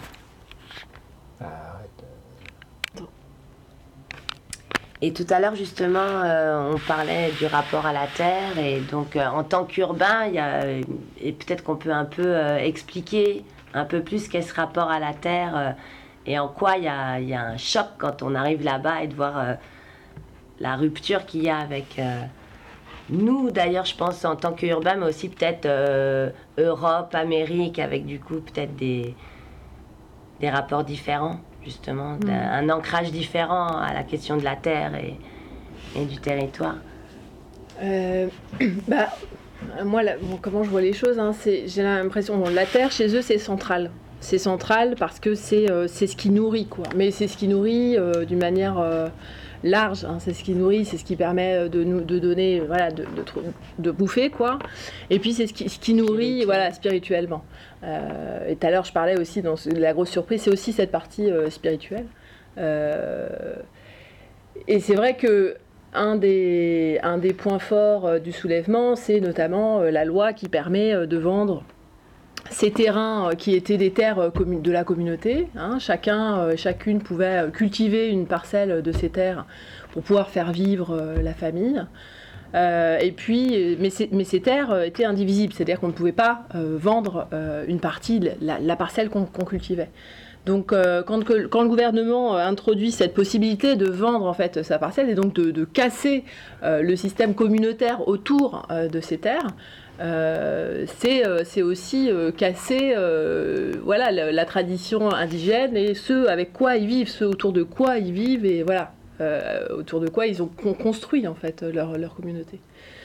Et tout à l'heure, justement, euh, on parlait du rapport à la terre. Et donc, euh, en tant qu'urbain, il y a, et peut-être qu'on peut un peu euh, expliquer un peu plus qu'est ce rapport à la terre euh, et en quoi il y a, il y a un choc quand on arrive là-bas et de voir euh, la rupture qu'il y a avec euh, nous, d'ailleurs, je pense, en tant qu'urbain, mais aussi peut-être euh, Europe, Amérique, avec du coup peut-être des, des rapports différents. Justement, mmh. un ancrage différent à la question de la terre et, et du territoire. Euh, bah, moi, là, bon, comment je vois les choses, hein, c'est, j'ai l'impression, bon, la terre, chez eux, c'est central. C'est central parce que c'est, euh, c'est ce qui nourrit, quoi. Mais c'est ce qui nourrit euh, d'une manière euh, large. Hein, c'est ce qui nourrit, c'est ce qui permet de nous de donner, voilà, de, de, de bouffer, quoi. Et puis c'est ce qui, ce qui nourrit, voilà, spirituellement. Euh, et tout à l'heure, je parlais aussi dans ce, la grosse surprise, c'est aussi cette partie euh, spirituelle. Euh, et c'est vrai que un des, un des points forts euh, du soulèvement, c'est notamment euh, la loi qui permet euh, de vendre ces terrains euh, qui étaient des terres euh, commun- de la communauté. Hein. Chacun, euh, chacune pouvait cultiver une parcelle de ces terres pour pouvoir faire vivre euh, la famille. Euh, et puis, mais, mais ces terres étaient indivisibles, c'est-à-dire qu'on ne pouvait pas euh, vendre euh, une partie, la, la parcelle qu'on, qu'on cultivait. Donc, euh, quand, que, quand le gouvernement introduit cette possibilité de vendre en fait sa parcelle et donc de, de casser euh, le système communautaire autour euh, de ces terres, euh, c'est, euh, c'est aussi euh, casser euh, voilà, la, la tradition indigène et ce avec quoi ils vivent, ce autour de quoi ils vivent et voilà. Euh, autour de quoi ils ont construit en fait leur, leur communauté.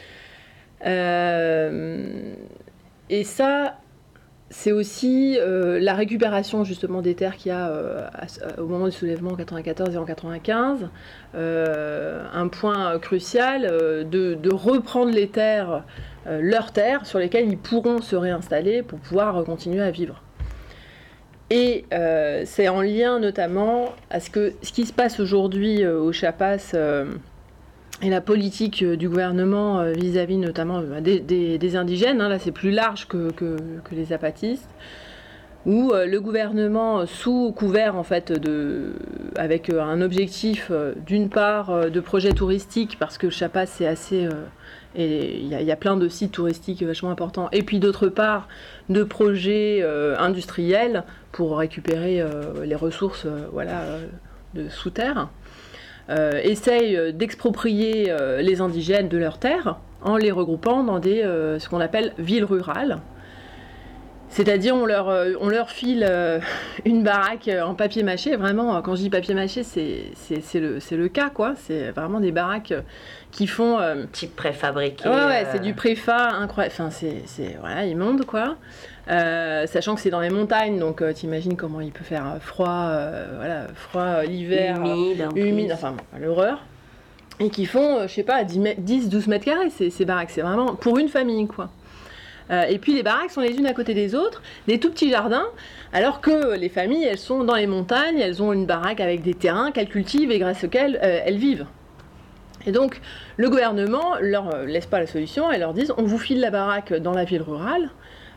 Euh, et ça, c'est aussi euh, la récupération justement des terres qu'il y a euh, à, au moment du soulèvement en quatre-vingt-quatorze et en quatre-vingt-quinze. Euh, un point crucial, euh, de, de reprendre les terres, euh, leurs terres, sur lesquelles ils pourront se réinstaller pour pouvoir continuer à vivre. Et euh, c'est en lien notamment à ce, que, ce qui se passe aujourd'hui euh, au Chiapas euh, et la politique euh, du gouvernement euh, vis-à-vis notamment euh, des, des, des indigènes, hein, là c'est plus large que, que, que les zapatistes, où euh, le gouvernement, sous couvert en fait, de, avec euh, un objectif euh, d'une part euh, de projets touristiques, parce que le Chiapas c'est assez... Euh, et il y, y a plein de sites touristiques vachement importants, et puis d'autre part de projets euh, industriels pour récupérer euh, les ressources euh, voilà, euh, de sous terre, euh, essayent d'exproprier euh, les indigènes de leurs terres en les regroupant dans des, euh, ce qu'on appelle villes rurales. C'est-à-dire on leur, on leur file une baraque en papier mâché. Vraiment, quand je dis papier mâché, c'est, c'est, c'est, le, c'est le cas, quoi. C'est vraiment des baraques qui font... Euh... Type préfabriqué. Ouais, ouais, euh... c'est du préfa incroyable. Enfin, c'est, c'est voilà, immonde, quoi. Euh, sachant que c'est dans les montagnes, donc euh, t'imagines comment il peut faire froid, euh, voilà, froid l'hiver, humide, euh, humide enfin, bon, l'horreur. Et qui font, je sais pas, dix douze mètres carrés, ces, ces baraques. C'est vraiment pour une famille, quoi. Euh, et puis les baraques sont les unes à côté des autres, des tout petits jardins, alors que les familles, elles sont dans les montagnes, elles ont une baraque avec des terrains qu'elles cultivent et grâce auxquels euh, elles vivent. Et donc, le gouvernement leur euh, laisse pas la solution, elles leur disent, on vous file la baraque dans la ville rurale,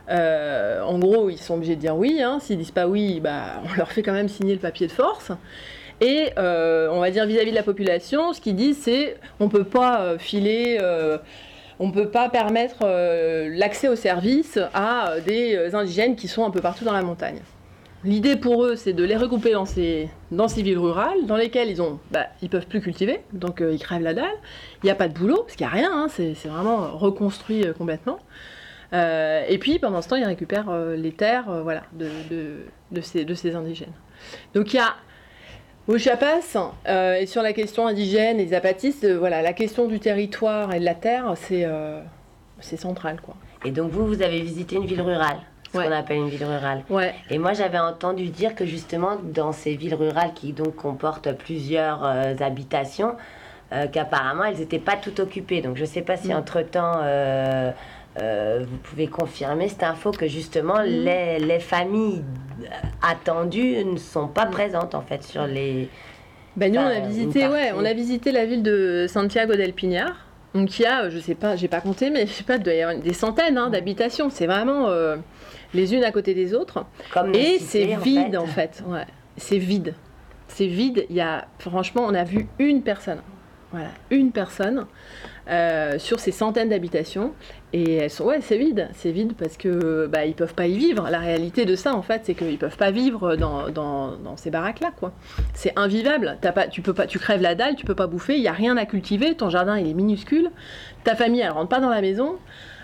Euh, en gros, ils sont obligés de dire oui. Hein. S'ils disent pas oui, bah, on leur fait quand même signer le papier de force. Et euh, on va dire vis-à-vis de la population, ce qu'ils disent, c'est on peut pas euh, filer, euh, on peut pas permettre euh, l'accès aux services à euh, des indigènes qui sont un peu partout dans la montagne. L'idée pour eux, c'est de les regrouper dans ces, dans ces villes rurales, dans lesquelles ils ont, bah, ils peuvent plus cultiver, donc euh, ils crèvent la dalle. Il n'y a pas de boulot, parce qu'il n'y a rien, hein, c'est, c'est vraiment reconstruit euh, complètement. Euh, et puis pendant ce temps, ils récupèrent euh, les terres, euh, voilà, de, de, de, ces, de ces indigènes. Donc il y a au Chiapas, euh, et sur la question indigène et des apatistes, euh, voilà, la question du territoire et de la terre, c'est, euh, c'est central, quoi. Et donc vous, vous avez visité une ville rurale, ce Ouais. qu'on appelle une ville rurale. Ouais. Et moi, j'avais entendu dire que justement, dans ces villes rurales qui donc comportent plusieurs euh, habitations, euh, qu'apparemment, elles n'étaient pas toutes occupées. Donc je ne sais pas si Mm. entre-temps, euh, euh, vous pouvez confirmer cette info que justement, Mm. les, les familles attendues ne sont pas présentes en fait sur les... Ben, nous, on Enfin, a une visité, partie. ouais, on a visité la ville de Santiago del Pinar. Donc il y a, je sais pas, j'ai pas compté, mais je sais pas, il doit y avoir des centaines hein, d'habitations. C'est vraiment euh, les unes à côté des autres. Comme les Et cités, c'est en vide fait. en fait. Ouais, c'est vide. C'est vide. Il y a, franchement, on a vu une personne. Voilà, une personne euh, sur ces centaines d'habitations. Et elles sont, ouais, c'est vide. C'est vide parce que bah, ils peuvent pas y vivre. La réalité de ça, en fait, c'est qu'ils peuvent pas vivre dans, dans, dans ces baraques-là, quoi. C'est invivable. T'as pas, tu peux pas, tu crèves la dalle, tu peux pas bouffer. Il y a rien à cultiver. Ton jardin, il est minuscule. Ta famille, elle rentre pas dans la maison.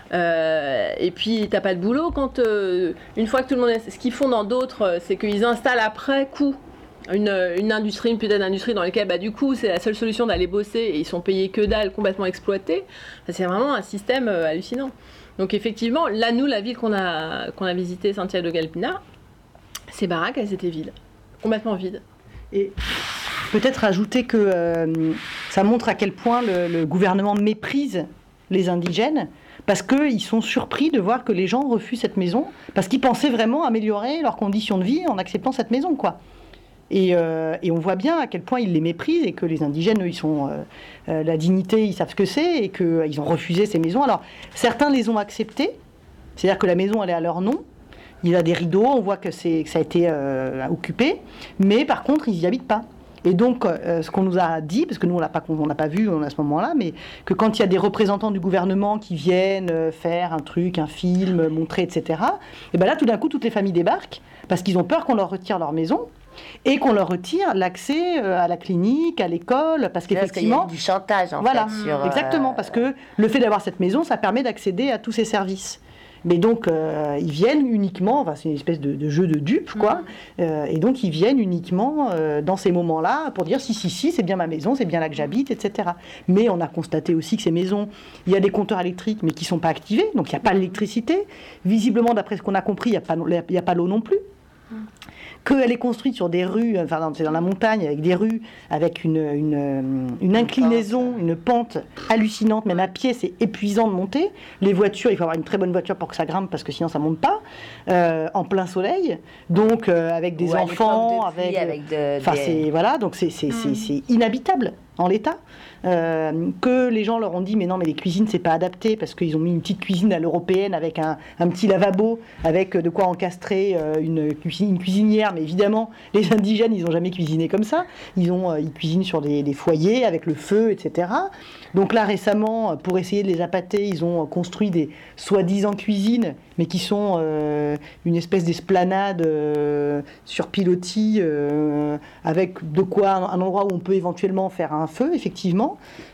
Euh, et puis t'as pas de boulot quand euh, une fois que tout le monde est... Ce qu'ils font dans d'autres, c'est qu'ils installent après coup une, une industrie, une putain d'industrie dans laquelle bah, du coup c'est la seule solution d'aller bosser et ils sont payés que dalle, complètement exploités. Enfin, c'est vraiment un système euh, hallucinant. Donc effectivement, là nous, la ville qu'on a, qu'on a visitée, Santiago del Pinar, ces baraques, elles étaient vides, complètement vides. Et peut-être ajouter que euh, ça montre à quel point le, le gouvernement méprise les indigènes, parce qu'ils sont surpris de voir que les gens refusent cette maison, parce qu'ils pensaient vraiment améliorer leurs conditions de vie en acceptant cette maison, quoi. Et, euh, et on voit bien à quel point ils les méprisent et que les indigènes, eux, ils sont... Euh, euh, la dignité, ils savent ce que c'est et qu'ils euh, ont refusé ces maisons. Alors, certains les ont acceptées, c'est-à-dire que la maison, elle est à leur nom. Il y a des rideaux, on voit que, c'est, que ça a été euh, occupé, mais par contre, ils n'y habitent pas. Et donc, euh, ce qu'on nous a dit, parce que nous, on n'a pas, on n'a pas vu à ce moment-là, mais que quand il y a des représentants du gouvernement qui viennent euh, faire un truc, un film, montrer, et cetera, et bien là, tout d'un coup, toutes les familles débarquent, parce qu'ils ont peur qu'on leur retire leur maison, et qu'on leur retire l'accès euh, à la clinique, à l'école, parce qu'effectivement... Parce qu'il y a du chantage, en voilà, fait. Sur, exactement, euh, parce que le fait d'avoir cette maison, ça permet d'accéder à tous ces services. Mais donc, euh, ils viennent uniquement, enfin, c'est une espèce de, de jeu de dupe, quoi. Mmh. Euh, et donc, ils viennent uniquement euh, dans ces moments-là pour dire si, si, si, c'est bien ma maison, c'est bien là que j'habite, et cetera. Mais on a constaté aussi que ces maisons, il y a des compteurs électriques, mais qui ne sont pas activés, donc il n'y a pas d'électricité. Visiblement, d'après ce qu'on a compris, il n'y a pas, il y a pas l'eau non plus. Mmh. Qu'elle est construite sur des rues, enfin dans, c'est dans la montagne, avec des rues, avec une, une, une inclinaison, une pente hallucinante, même à pied, c'est épuisant de monter. Les voitures, il faut avoir une très bonne voiture pour que ça grimpe, parce que sinon ça ne monte pas, euh, en plein soleil, donc euh, avec des Ou à enfants, l'époque de pluie, avec... avec de, Enfin, des... c'est, voilà, donc c'est, c'est, c'est, c'est inhabitable en l'état. Euh, que les gens leur ont dit mais non mais les cuisines c'est pas adapté parce qu'ils ont mis une petite cuisine à l'européenne avec un, un petit lavabo avec de quoi encastrer euh, une, cuisine, une cuisinière, mais évidemment les indigènes ils ont jamais cuisiné comme ça, ils, ont, euh, ils cuisinent sur des, des foyers avec le feu, et cetera. Donc là récemment, pour essayer de les appâter, ils ont construit des soi-disant cuisines mais qui sont euh, une espèce d'esplanade euh, sur pilotis euh, avec de quoi un, un endroit où on peut éventuellement faire un feu, effectivement.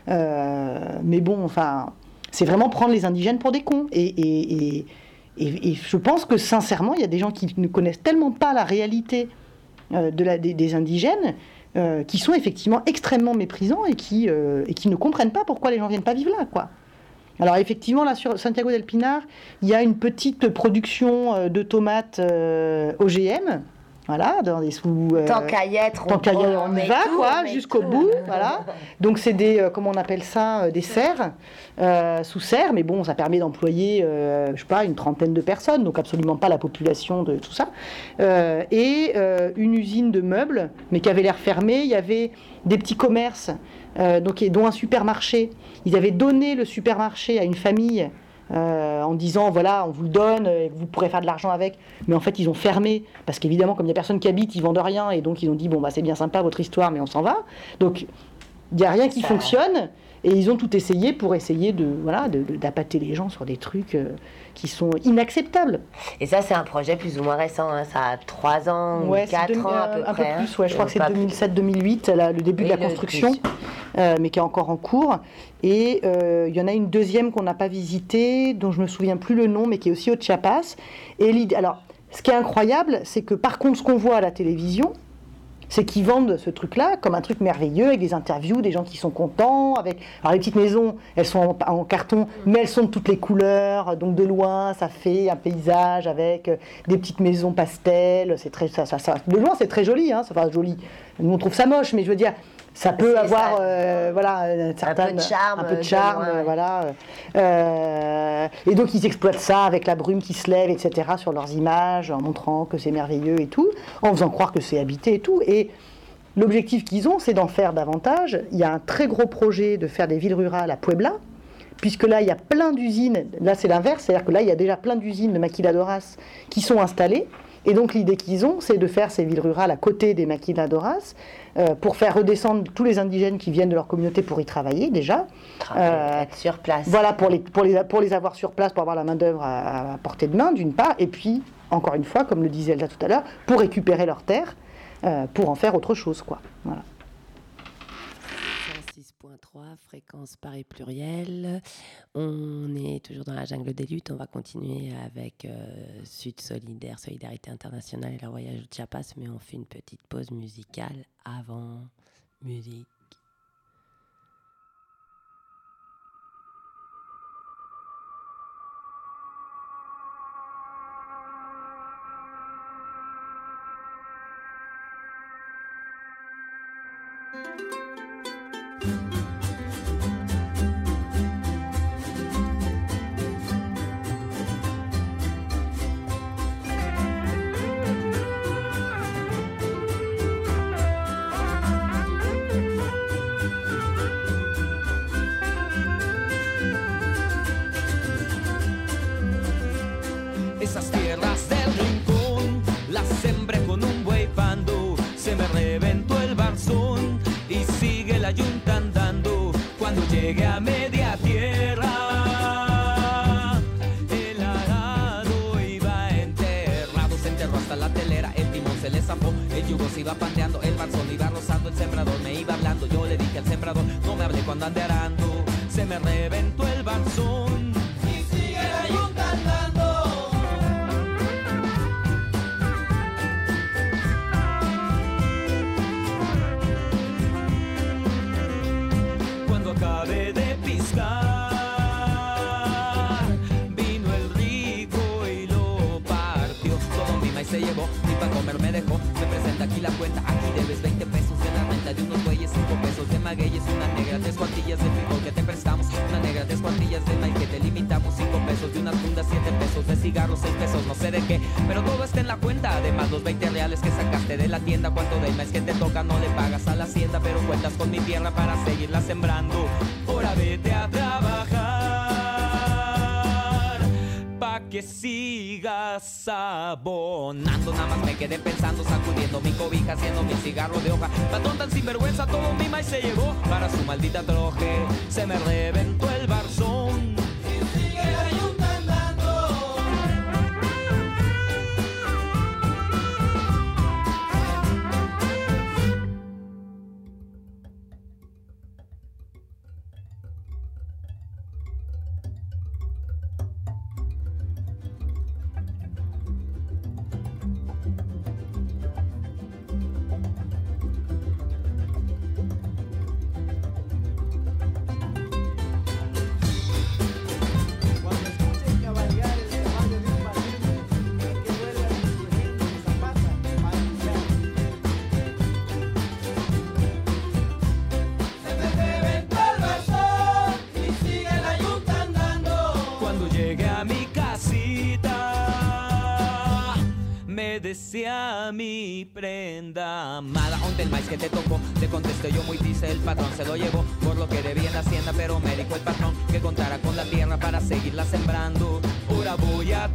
Euh, mais bon, enfin, c'est vraiment prendre les indigènes pour des cons. Et, et, et, et, et je pense que sincèrement, il y a des gens qui ne connaissent tellement pas la réalité euh, de la, des, des indigènes euh, qui sont effectivement extrêmement méprisants et qui, euh, et qui ne comprennent pas pourquoi les gens ne viennent pas vivre là, quoi. Alors effectivement, là sur Santiago del Pinar, il y a une petite production de tomates euh, O G M. Voilà, dans des sous. Euh, tant qu'à y être, tant qu'à y être, on y va, tout, quoi, jusqu'au tout. bout, voilà. Donc c'est des, euh, comment on appelle ça, euh, des serres, euh, sous serre, mais bon, ça permet d'employer, euh, je sais pas, une trentaine de personnes, donc absolument pas la population de tout ça. Euh, et euh, une usine de meubles, mais qui avait l'air fermée. Il y avait des petits commerces, euh, donc dont un supermarché. Ils avaient donné le supermarché à une famille. euh, en disant voilà, on vous le donne, et vous pourrez faire de l'argent avec. Mais en fait, ils ont fermé parce qu'évidemment, comme il n'y a personne qui habite, ils vendent rien et donc ils ont dit bon bah c'est bien sympa votre histoire, mais on s'en va. Donc il n'y a rien qui Ça... fonctionne. Et ils ont tout essayé pour essayer de voilà de, de, d'appâter les gens sur des trucs euh, qui sont inacceptables. Et ça, c'est un projet plus ou moins récent, hein. Ça a trois ans, ouais, quatre deux, ans à peu un près. Un peu plus, ouais, je hein. crois que c'est deux mille sept deux mille huit, là, le début oui, de la construction, euh, mais qui est encore en cours. Et euh, il y en a une deuxième qu'on n'a pas visitée, dont je me souviens plus le nom, mais qui est aussi au Chiapas. Et l'idée, alors, ce qui est incroyable, c'est que par contre, ce qu'on voit à la télévision, c'est qu'ils vendent ce truc-là comme un truc merveilleux, avec des interviews, des gens qui sont contents, avec... Alors les petites maisons, elles sont en, en carton, mais elles sont de toutes les couleurs, donc de loin, ça fait un paysage avec des petites maisons pastel, c'est très... Ça, ça, ça... De loin, c'est très joli, hein, enfin joli. Nous, on trouve ça moche, mais je veux dire... Ça peut c'est avoir, euh, voilà, certaines, un peu de charme, un peu de charme, de voilà. Euh, et donc ils exploitent ça avec la brume qui se lève, et cetera, sur leurs images, en montrant que c'est merveilleux et tout, en faisant croire que c'est habité et tout. Et l'objectif qu'ils ont, c'est d'en faire davantage. Il y a un très gros projet de faire des villes rurales à Puebla, puisque là, il y a plein d'usines. Là, c'est l'inverse, c'est-à-dire que là, il y a déjà plein d'usines de maquiladoras qui sont installées. Et donc l'idée qu'ils ont, c'est de faire ces villes rurales à côté des maquiladoras euh, pour faire redescendre tous les indigènes qui viennent de leur communauté pour y travailler déjà. Euh, être sur place. Voilà, pour les, pour, les, pour les avoir sur place, pour avoir la main-d'œuvre à, à portée de main, d'une part, et puis, encore une fois, comme le disait Elsa tout à l'heure, pour récupérer leurs terres, euh, pour en faire autre chose, quoi. Voilà. cent six point trois, fréquence Paris pluriel. On est toujours dans la jungle des luttes. On va continuer avec euh, Sud Solidaire, Solidarité Internationale et leur voyage au Chiapas, mais on fait une petite pause musicale avant musique. Esas tierras del rincón las sembré con un buey pando, se me reventó el barzón y sigue la yunta andando. Cuando llegué a media tierra, el arado iba enterrado, se enterró hasta la telera, el timón se le zafó, el yugo se iba pandeando, el barzón iba rozando, el sembrador me iba hablando. Yo le dije al sembrador, no me hable cuando ande arando, se me reventó el barzón y sigue la yunta andando. Acabé de piscar, vino el rico y lo partió. Todo mi maíz se llevó, ni para comer me dejó. Se presenta aquí la cuenta, aquí debes veinte pesos de la renta de unos bueyes, cinco pesos de magueyes, una negra, tres cuartillas de frijol que te prestamos, una negra, tres cuartillas de maíz que te limitamos, cinco pesos de unas fundas, siete pesos de cigarros, seis pesos no sé de qué, pero todo está en la cuenta. Además los veinte reales que sacaste de la tienda, cuánto del maíz que te toca no le pagas a la hacienda, pero cuentas con mi tierra para seguirla sembrando. Ahora vete a trabajar pa' que sigas abonando. Nada más me quedé pensando, sacudiendo mi cobija, haciendo mi cigarro de hoja. Patrón tan sinvergüenza, todo mi maíz se llevó para su maldita troje. Se me reventó el barzón y sigue la yunta andando. decía mi prenda amada. ¿Onde el maíz que te tocó? Le contesté yo muy dice el patrón se lo llevó por lo que debía en la hacienda, pero me dijo el patrón que contara con la tierra para seguirla sembrando. Ahora voy a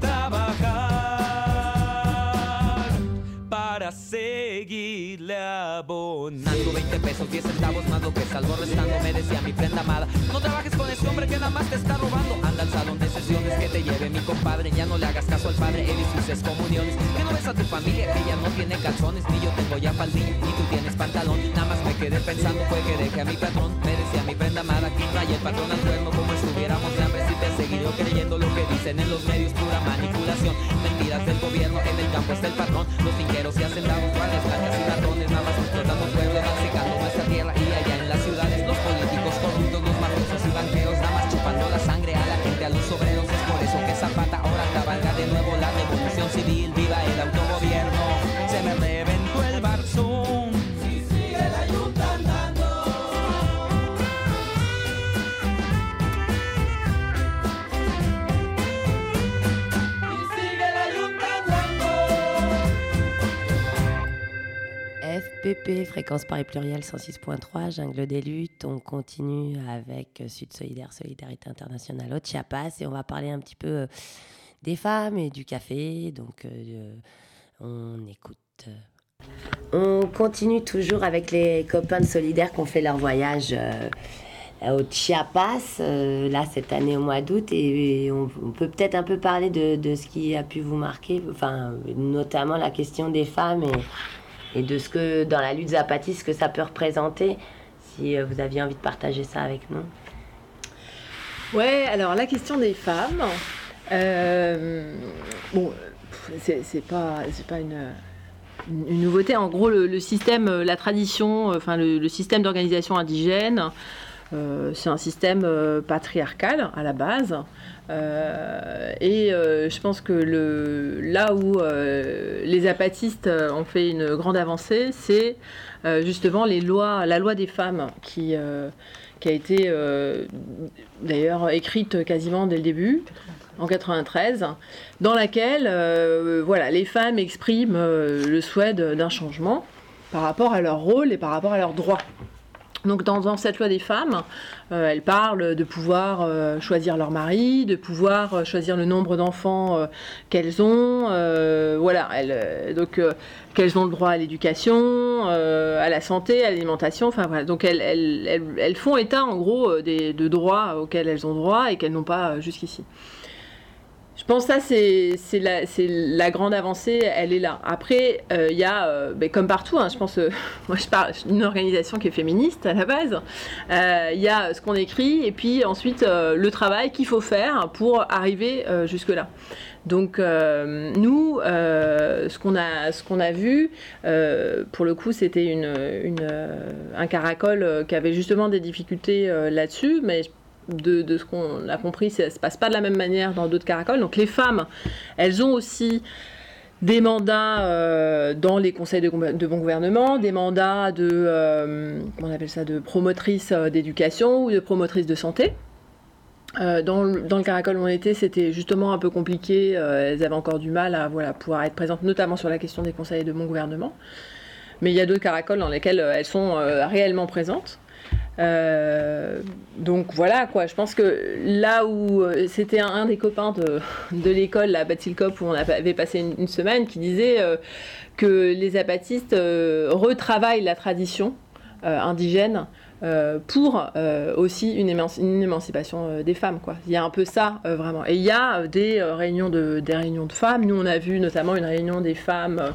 trabajar para seguirle abonando. Veinte pesos, diez centavos más lo que salgo restando. Me decía mi prenda amada, no trabajes con ese hombre que nada más te está robando. Anda al salón de sesiones que te lleve mi compadre. Ya no le hagas caso al padre, él y sus excomuniones. Que no ves a tu familia, que ya no tiene calzones. Ni yo tengo ya faldillo, ni tú tienes pantalón. Nada más me quedé pensando, fue que dejé a mi patrón. Me decía mi prenda amada, aquí trae el patrón al cuerno. Como estuviéramos de hambre, si te he seguido creyendo lo que dicen en los medios, pura manipulación. Mentiras del gobierno, en el campo está el patrón. Los tinqueros y hacendados, guardias blancas y ladrones, nada más explotando el pueblo, van secando nuestra tierra. Y allá en las ciudades, los políticos corruptos, los mafiosos y banqueros, nada más chupando la sangre a la gente, a los obreros. Es por eso que Zapata ahora cabalga de nuevo la revolución civil. Viva el autogobierno, se me reventó el barzón. Si sigue la yuta andando. Si sigue la yuta andando. F P P, fréquence Paris pluriel cent six point trois, Jungle des luttes. On continue avec Sud Solidaire, Solidarité Internationale au Chiapas et on va parler un petit peu euh, des femmes et du café. Donc euh, on écoute. On continue toujours avec les copains de Solidaire qui ont fait leur voyage euh, au Chiapas, euh, là cette année au mois d'août, et, et on, on peut peut-être un peu parler de, de ce qui a pu vous marquer, enfin notamment la question des femmes et et de ce que, dans la lutte zapatiste, ce que ça peut représenter, si euh, vous aviez envie de partager ça avec nous. Ouais, alors la question des femmes, euh, bon, c'est, c'est pas, c'est pas une, une nouveauté. En gros, le, le système, la tradition, enfin le, le système d'organisation indigène, euh, c'est un système euh, patriarcal à la base. Euh, et euh, je pense que le, là où euh, les zapatistes ont fait une grande avancée, c'est euh, justement les lois, la loi des femmes qui, euh, qui a été euh, d'ailleurs écrite quasiment dès le début, en quatre-vingt-treize, dans laquelle euh, voilà, les femmes expriment euh, le souhait de, d'un changement par rapport à leur rôle et par rapport à leurs droits. Donc dans, dans cette loi des femmes, euh, elles parlent de pouvoir euh, choisir leur mari, de pouvoir euh, choisir le nombre d'enfants euh, qu'elles ont, euh, voilà, elles, euh, donc euh, qu'elles ont le droit à l'éducation, euh, à la santé, à l'alimentation, enfin voilà. Donc elles, elles, elles, elles font état en gros des, de droits auxquels elles ont droit et qu'elles n'ont pas euh, jusqu'ici. Je pense que ça, c'est, c'est, la, c'est la grande avancée, elle est là. Après, il euh, y a, euh, ben, comme partout, hein, je pense, euh, moi je parle d'une organisation qui est féministe à la base, il euh, y a ce qu'on écrit et puis ensuite euh, le travail qu'il faut faire pour arriver euh, jusque-là. Donc euh, nous, euh, ce, qu'on a, ce qu'on a vu, euh, pour le coup, c'était une, une, un caracol qui avait justement des difficultés euh, là-dessus, mais De, de ce qu'on a compris, ça ne se passe pas de la même manière dans d'autres caracoles. Donc les femmes, elles ont aussi des mandats euh, dans les conseils de, de bon gouvernement, des mandats de, euh, comment on appelle ça, de promotrices d'éducation ou de promotrices de santé. Euh, dans, le, dans le caracol où on était, c'était justement un peu compliqué. Euh, elles avaient encore du mal à voilà, pouvoir être présentes, notamment sur la question des conseils de bon gouvernement. Mais il y a d'autres caracoles dans lesquels elles sont euh, réellement présentes. Euh, donc voilà quoi, je pense que là où euh, c'était un, un des copains de, de l'école, la Batilcop, où on avait passé une, une semaine, qui disait euh, que les zapatistes euh, retravaillent la tradition euh, indigène euh, pour euh, aussi une, émanci- une émancipation euh, des femmes quoi. Il y a un peu ça euh, vraiment. Et il y a des, euh, réunions de, des réunions de femmes. Nous on a vu notamment une réunion des femmes euh,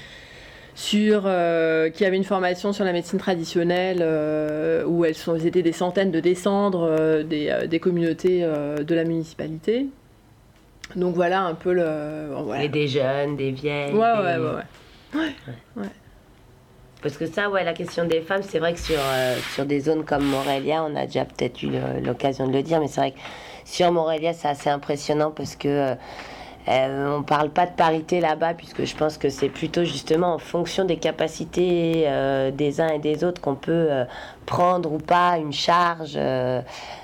sur, euh, qui avait une formation sur la médecine traditionnelle euh, où elles, sont, elles étaient des centaines de descendre euh, des, euh, des communautés euh, de la municipalité. Donc voilà un peu le... Voilà. Et des jeunes, des vieilles. Ouais, des... ouais, ouais, ouais. ouais. ouais. Parce que ça, ouais, la question des femmes, c'est vrai que sur, euh, sur des zones comme Morelia, on a déjà peut-être eu le, l'occasion de le dire, mais c'est vrai que sur Morelia, c'est assez impressionnant parce que... Euh, Euh, on ne parle pas de parité là-bas puisque je pense que c'est plutôt justement en fonction des capacités euh, des uns et des autres qu'on peut euh, prendre ou pas une charge euh,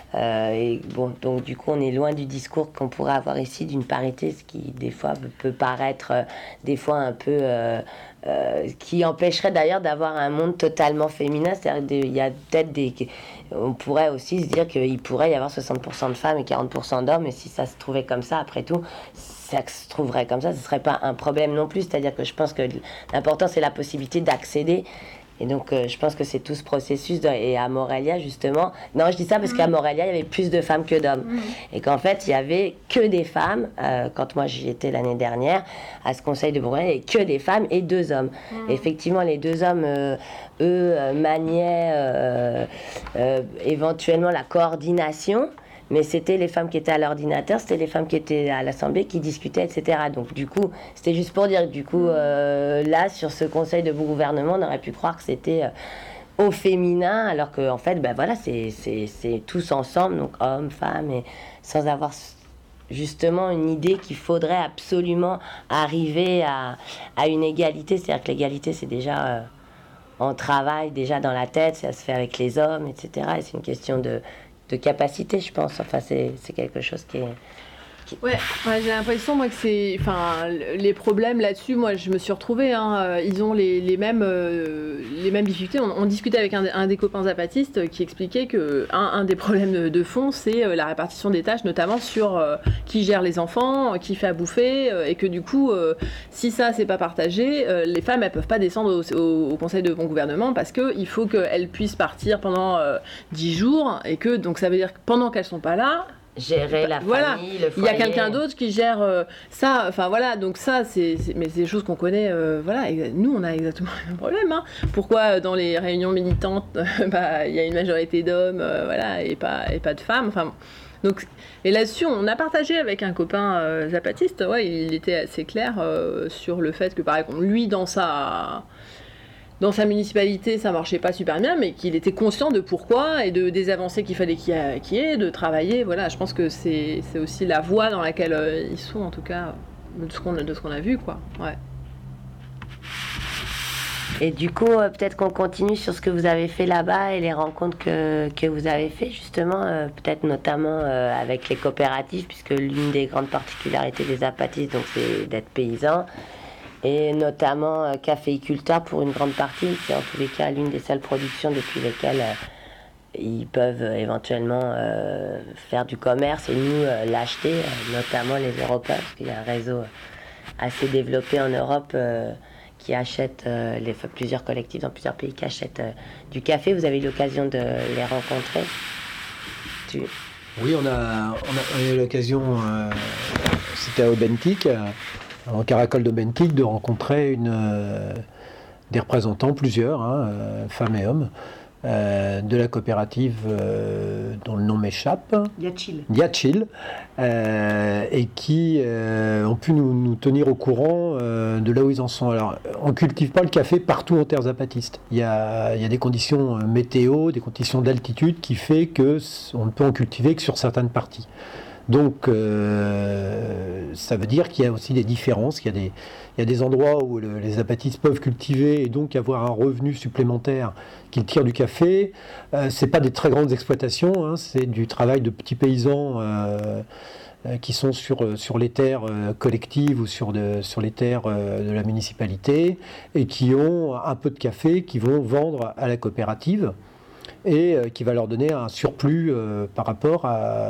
Euh, et bon, donc du coup, on est loin du discours qu'on pourrait avoir ici d'une parité, ce qui des fois peut paraître euh, des fois un peu euh, euh, qui empêcherait d'ailleurs d'avoir un monde totalement féminin. C'est-à-dire qu'il y a peut-être des, on pourrait aussi se dire qu'il pourrait y avoir soixante pour cent de femmes et quarante pour cent d'hommes, et si ça se trouvait comme ça, après tout, ça se trouverait comme ça, ce serait pas un problème non plus. C'est-à-dire que je pense que l'important c'est la possibilité d'accéder. Et donc, euh, je pense que c'est tout ce processus. De, et à Morelia, justement... Non, je dis ça parce mmh. qu'à Morelia, il y avait plus de femmes que d'hommes. Mmh. Et qu'en fait, il y avait que des femmes. Euh, quand moi, j'y étais l'année dernière, à ce conseil de Morelia, il y avait que des femmes et deux hommes. Mmh. Effectivement, les deux hommes, euh, eux, euh, maniaient euh, euh, éventuellement la coordination. Mais c'était les femmes qui étaient à l'ordinateur, c'était les femmes qui étaient à l'Assemblée, qui discutaient, et cetera. Donc du coup, c'était juste pour dire, du coup, euh, là, sur ce conseil de gouvernement, on aurait pu croire que c'était euh, au féminin, alors qu'en en fait, ben voilà, c'est, c'est, c'est tous ensemble, donc hommes, femmes, et sans avoir justement une idée qu'il faudrait absolument arriver à, à une égalité. C'est-à-dire que l'égalité, c'est déjà... Euh, on travaille déjà dans la tête, ça se fait avec les hommes, et cetera. Et c'est une question de... de capacité, je pense. Enfin, c'est, c'est quelque chose qui est... Qui... Ouais, ouais, j'ai l'impression, moi, que c'est... Enfin, les problèmes là-dessus, moi, je me suis retrouvée. Hein, ils ont les, les, mêmes, euh, les mêmes difficultés. On, on discutait avec un, un des copains zapatistes qui expliquait que un, un des problèmes de, de fond, c'est euh, la répartition des tâches, notamment sur euh, qui gère les enfants, qui fait à bouffer, euh, et que du coup, euh, si ça, c'est pas partagé, euh, les femmes, elles peuvent pas descendre au, au, au conseil de bon gouvernement parce qu'il faut qu'elles puissent partir pendant euh, dix jours, et que, donc ça veut dire que pendant qu'elles sont pas là, gérer la voilà. famille, le foyer. Il y a quelqu'un d'autre qui gère euh, ça. Enfin voilà, donc ça, c'est, c'est mais c'est des choses qu'on connaît. Euh, voilà, et nous, on a exactement le même problème. Hein. Pourquoi dans les réunions militantes, euh, bah, il y a une majorité d'hommes, euh, voilà, et pas et pas de femmes. Enfin. Donc, et là-dessus, on a partagé avec un copain euh, zapatiste. Ouais, il était assez clair euh, sur le fait que, par exemple, lui, dans sa dans sa municipalité, ça marchait pas super bien, mais qu'il était conscient de pourquoi et de, des avancées qu'il fallait qu'il y ait, de travailler. Voilà, je pense que c'est, c'est aussi la voie dans laquelle euh, ils sont, en tout cas, de ce qu'on, de ce qu'on a vu, quoi. Ouais. Et du coup, euh, peut-être qu'on continue sur ce que vous avez fait là-bas et les rencontres que, que vous avez fait, justement, euh, peut-être notamment euh, avec les coopératives, puisque l'une des grandes particularités des zapatistes, donc, c'est d'être paysans. Et notamment euh, caféiculteurs pour une grande partie, c'est en tous les cas l'une des seules productions depuis lesquelles euh, ils peuvent euh, éventuellement euh, faire du commerce et nous euh, l'acheter, euh, notamment les Européens, parce qu'il y a un réseau assez développé en Europe euh, qui achète, euh, les, plusieurs collectifs dans plusieurs pays qui achètent euh, du café. Vous avez eu l'occasion de les rencontrer? Tu... Oui, on a, on a eu l'occasion, euh, c'était à Aubentic, en Caracol d'Aubentic, de rencontrer une, euh, des représentants, plusieurs, hein, euh, femmes et hommes, euh, de la coopérative euh, dont le nom m'échappe. Yachil. Yachil, euh, et qui euh, ont pu nous, nous tenir au courant euh, de là où ils en sont. Alors, on ne cultive pas le café partout en terre zapatiste. Il y a, il y a des conditions météo, des conditions d'altitude qui fait qu'on ne peut en cultiver que sur certaines parties. Donc, euh, ça veut dire qu'il y a aussi des différences, qu'il y a des, il y a des endroits où le, les zapatistes peuvent cultiver et donc avoir un revenu supplémentaire qu'ils tirent du café. Euh, c'est pas des très grandes exploitations, hein, c'est du travail de petits paysans euh, euh, qui sont sur, sur les terres euh, collectives ou sur, de, sur les terres euh, de la municipalité et qui ont un peu de café qu'ils vont vendre à la coopérative et euh, qui va leur donner un surplus euh, par rapport à...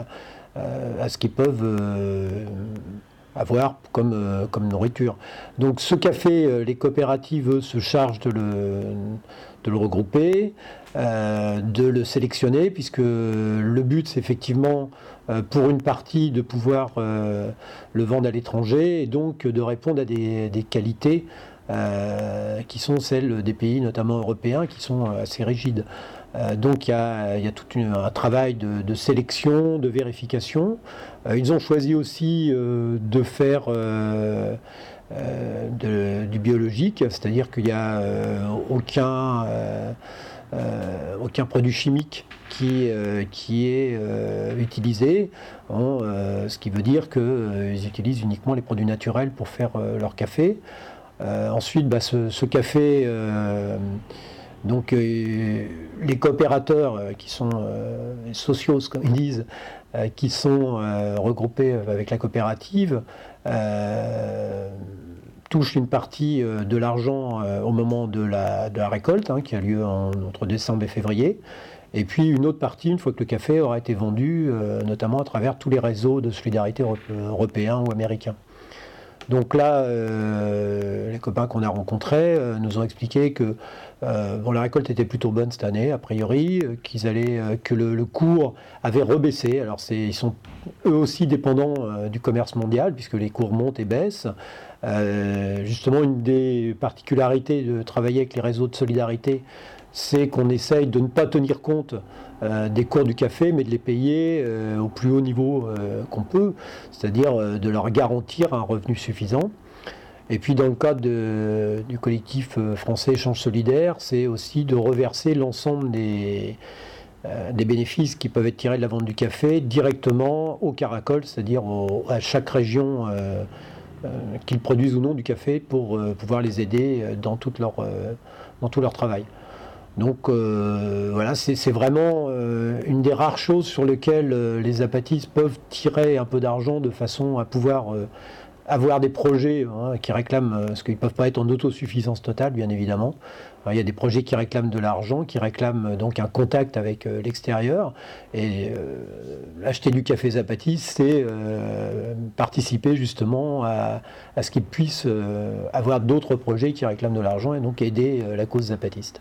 à ce qu'ils peuvent euh, avoir comme, euh, comme nourriture. Donc ce café, euh, les coopératives, eux, se chargent de le, de le regrouper, euh, de le sélectionner, puisque le but, c'est effectivement, euh, pour une partie, de pouvoir euh, le vendre à l'étranger, et donc de répondre à des, des qualités euh, qui sont celles des pays, notamment européens, qui sont assez rigides. Euh, donc il y a, y a tout une, un travail de, de sélection, de vérification. Euh, ils ont choisi aussi euh, de faire euh, euh, de, du biologique, c'est-à-dire qu'il n'y a euh, aucun, euh, euh, aucun produit chimique qui, euh, qui est euh, utilisé, hein, euh, ce qui veut dire qu'ils euh, utilisent uniquement les produits naturels pour faire euh, leur café. Euh, ensuite, bah, ce, ce café... Euh, Donc euh, les coopérateurs euh, qui sont euh, socios, comme ils disent, euh, qui sont euh, regroupés avec la coopérative, euh, touchent une partie euh, de l'argent euh, au moment de la, de la récolte, hein, qui a lieu en, entre décembre et février, et puis une autre partie une fois que le café aura été vendu, euh, notamment à travers tous les réseaux de solidarité européens ou américains. Donc là, euh, les copains qu'on a rencontrés euh, nous ont expliqué que euh, bon, la récolte était plutôt bonne cette année, a priori, euh, qu'ils allaient, euh, que le, le cours avait rebaissé. Alors c'est, ils sont eux aussi dépendants euh, du commerce mondial, puisque les cours montent et baissent. Euh, justement, une des particularités de travailler avec les réseaux de solidarité, c'est qu'on essaye de ne pas tenir compte euh, des cours du café, mais de les payer euh, au plus haut niveau euh, qu'on peut, c'est-à-dire euh, de leur garantir un revenu suffisant. Et puis dans le cadre de, du collectif français Échange Solidaire, c'est aussi de reverser l'ensemble des, euh, des bénéfices qui peuvent être tirés de la vente du café directement au Caracol, c'est-à-dire au, à chaque région euh, euh, qu'ils produisent ou non du café pour euh, pouvoir les aider dans, toute leur, euh, dans tout leur travail. Donc euh, voilà, c'est, c'est vraiment euh, une des rares choses sur lesquelles euh, les apatistes peuvent tirer un peu d'argent de façon à pouvoir euh, avoir des projets hein, qui réclament, euh, parce qu'ils ne peuvent pas être en autosuffisance totale, bien évidemment. Alors, il y a des projets qui réclament de l'argent, qui réclament euh, donc un contact avec euh, l'extérieur. Et euh, acheter du café zapatiste, c'est euh, participer justement à, à ce qu'ils puissent euh, avoir d'autres projets qui réclament de l'argent et donc aider euh, la cause zapatiste.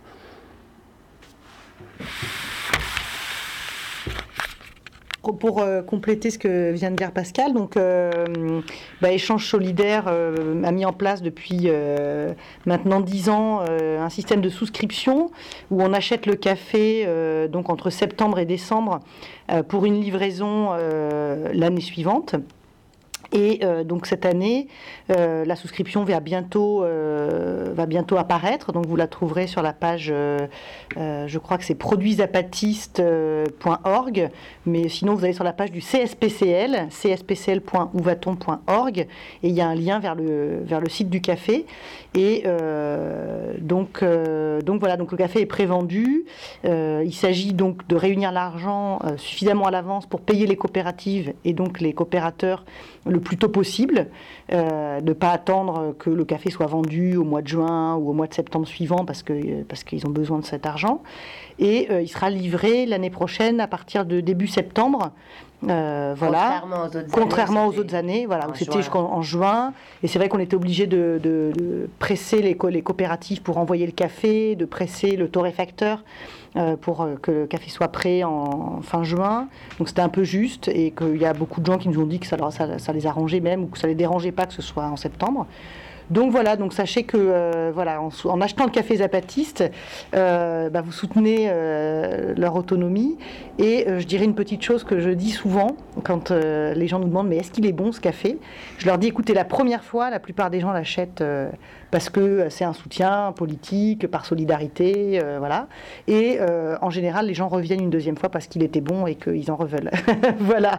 Pour euh, compléter ce que vient de dire Pascal, donc euh, bah, Échange Solidaire euh, a mis en place depuis euh, maintenant dix ans euh, un système de souscription où on achète le café euh, donc entre septembre et décembre euh, pour une livraison euh, l'année suivante. Et euh, donc cette année, euh, la souscription va bientôt, euh, va bientôt apparaître. Donc vous la trouverez sur la page, euh, euh, je crois que c'est produits zapatistes point org. Mais sinon vous allez sur la page du C S P C L, c s p c l point ouvaton point org. Et il y a un lien vers le, vers le site du café. Et euh, donc, euh, donc voilà, donc le café est prévendu. Euh, il s'agit donc de réunir l'argent euh, suffisamment à l'avance pour payer les coopératives et donc les coopérateurs le plus tôt possible, euh, de ne pas attendre que le café soit vendu au mois de juin ou au mois de septembre suivant parce que, parce qu'ils ont besoin de cet argent. Et euh, il sera livré l'année prochaine à partir de début septembre. Euh, voilà. Contrairement aux autres Contrairement années, aux autres années, voilà, où c'était juin. jusqu'en juin. Et c'est vrai qu'on était obligé de, de, de presser les, co- les coopératives pour envoyer le café, de presser le torréfacteur euh, pour euh, que le café soit prêt en fin juin. Donc c'était un peu juste et qu'il y a beaucoup de gens qui nous ont dit que ça, leur, ça, ça les arrangeait même ou que ça les dérangeait pas que ce soit en septembre. Donc voilà, donc sachez que euh, voilà, en, en achetant le café zapatiste, euh, bah, vous soutenez euh, leur autonomie. Et euh, je dirais une petite chose que je dis souvent quand euh, les gens nous demandent mais est-ce qu'il est bon ce café ? Je leur dis écoutez, la première fois, la plupart des gens l'achètent euh, parce que c'est un soutien politique, par solidarité, euh, voilà. Et euh, en général, les gens reviennent une deuxième fois parce qu'il était bon et qu'ils en reveulent. Voilà.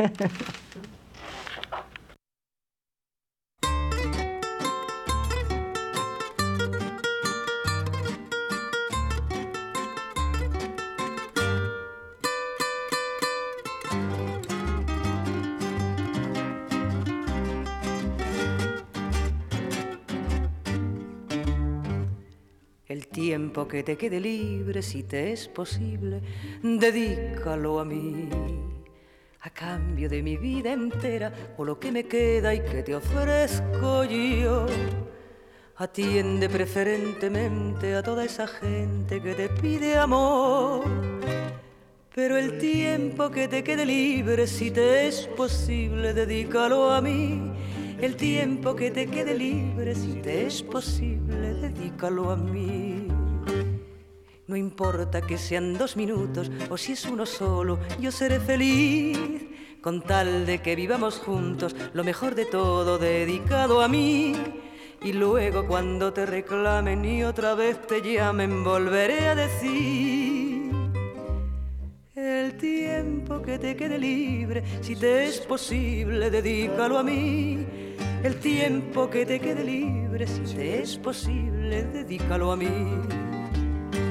El tiempo que te quede libre, si te es posible, dedícalo a mí, a cambio de mi vida entera, o lo que me queda y que te ofrezco yo. Atiende preferentemente a toda esa gente que te pide amor, pero el tiempo que te quede libre, si te es posible, dedícalo a mí. El tiempo que te quede libre, si te es posible, dedícalo a mí. No importa que sean dos minutos o si es uno solo, yo seré feliz con tal de que vivamos juntos, lo mejor de todo dedicado a mí. Y luego cuando te reclamen y otra vez te llamen, volveré a decir: el tiempo que te quede libre, si te es posible, dedícalo a mí. El tiempo que te quede libre, si te es posible, dedícalo a mí.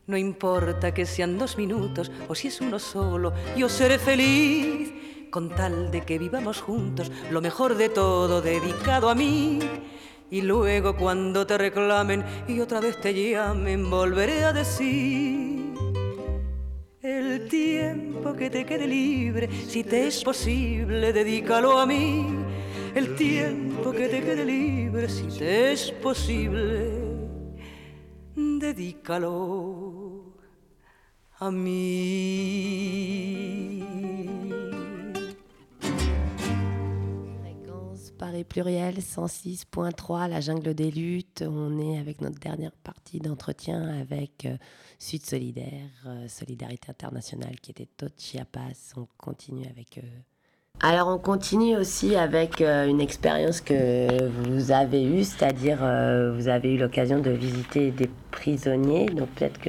No importa que sean dos minutos o si es uno solo, yo seré feliz con tal de que vivamos juntos lo mejor de todo dedicado a mí. Y luego cuando te reclamen y otra vez te llamen, volveré a decir: el tiempo que te quede libre, si te es posible, dedícalo a mí. El tiempo que te quede libre, si te es posible, dedícalo a mí. Fréquence Paris Pluriel cent six point trois, la jungle des luttes. On est avec notre dernière partie d'entretien avec euh, Sud Solidaire, euh, Solidarité Internationale qui était au Chiapas. On continue avec eux. Alors on continue aussi avec euh, une expérience que vous avez eue, c'est-à-dire euh, vous avez eu l'occasion de visiter des prisonniers, donc peut-être que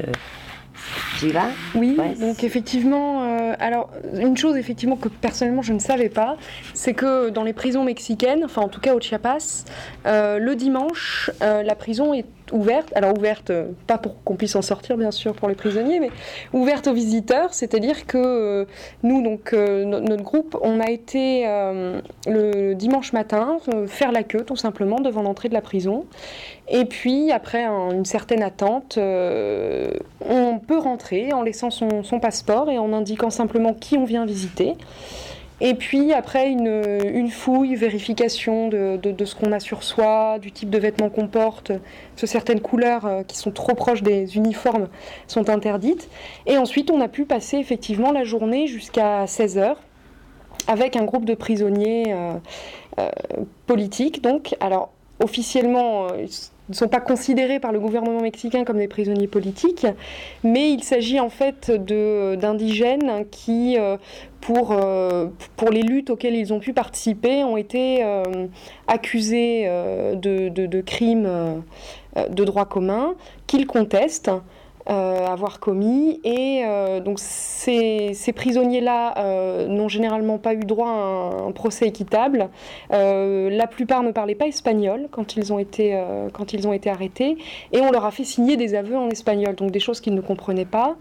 tu y vas ? Oui, ouais. Donc effectivement, euh, alors une chose effectivement que personnellement je ne savais pas, c'est que dans les prisons mexicaines, enfin en tout cas au Chiapas, euh, le dimanche, euh, la prison est ouverte, alors ouverte, euh, pas pour qu'on puisse en sortir bien sûr pour les prisonniers, mais ouverte aux visiteurs, c'est-à-dire que euh, nous, donc euh, no- notre groupe, on a été euh, le dimanche matin euh, faire la queue tout simplement devant l'entrée de la prison, et puis après un, une certaine attente, euh, on peut rentrer en laissant son, son passeport et en indiquant simplement qui on vient visiter. Et puis après une, une fouille, vérification de, de, de ce qu'on a sur soi, du type de vêtements qu'on porte, parce que certaines couleurs euh, qui sont trop proches des uniformes sont interdites. Et ensuite on a pu passer effectivement la journée jusqu'à seize heures avec un groupe de prisonniers euh, euh, politiques. Donc, alors officiellement, euh, ils ne sont pas considérés par le gouvernement mexicain comme des prisonniers politiques, mais il s'agit en fait de, d'indigènes qui, euh, pour, euh, pour les luttes auxquelles ils ont pu participer, ont été euh, accusés euh, de, de, de crimes euh, de droit commun qu'ils contestent. Euh, avoir commis, et euh, donc ces, ces prisonniers-là euh, n'ont généralement pas eu droit à un, un procès équitable. Euh, la plupart ne parlaient pas espagnol quand ils ont été, euh, quand ils ont été arrêtés, et on leur a fait signer des aveux en espagnol, donc des choses qu'ils ne comprenaient pas.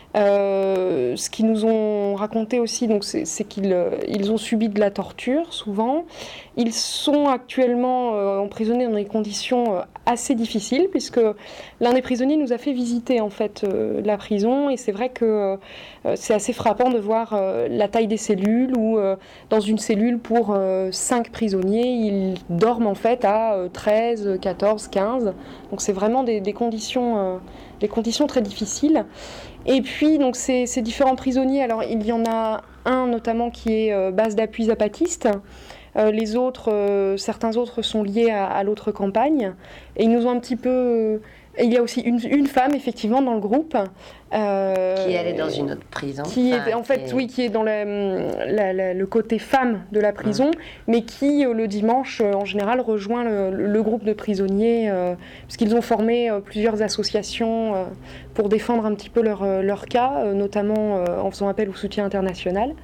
Euh, ce qu'ils nous ont raconté aussi, donc c'est, c'est qu'ils euh, ils ont subi de la torture souvent. Ils sont actuellement euh, emprisonnés dans des conditions euh, assez difficiles, puisque l'un des prisonniers nous a fait visiter en fait euh, la prison, et c'est vrai que euh, c'est assez frappant de voir euh, la taille des cellules, où euh, dans une cellule pour euh, cinq prisonniers, ils dorment en fait à euh, treize, quatorze, quinze. Donc c'est vraiment des, des conditions, euh, des conditions très difficiles. Et puis, donc, ces, ces différents prisonniers, alors il y en a un notamment qui est euh, base d'appui zapatiste. Euh, les autres, euh, certains autres sont liés à, à l'autre campagne. Et ils nous ont un petit peu... Euh, il y a aussi une, une femme, effectivement, dans le groupe. Euh, qui elle est dans une autre prison. Qui est, en fait, est... oui, qui est dans la, la, la, le côté femme de la prison, mmh. mais qui, euh, le dimanche, euh, en général, rejoint le, le groupe de prisonniers, euh, parce qu'ils ont formé euh, plusieurs associations euh, pour défendre un petit peu leur, euh, leur cas, euh, notamment euh, en faisant appel au soutien international.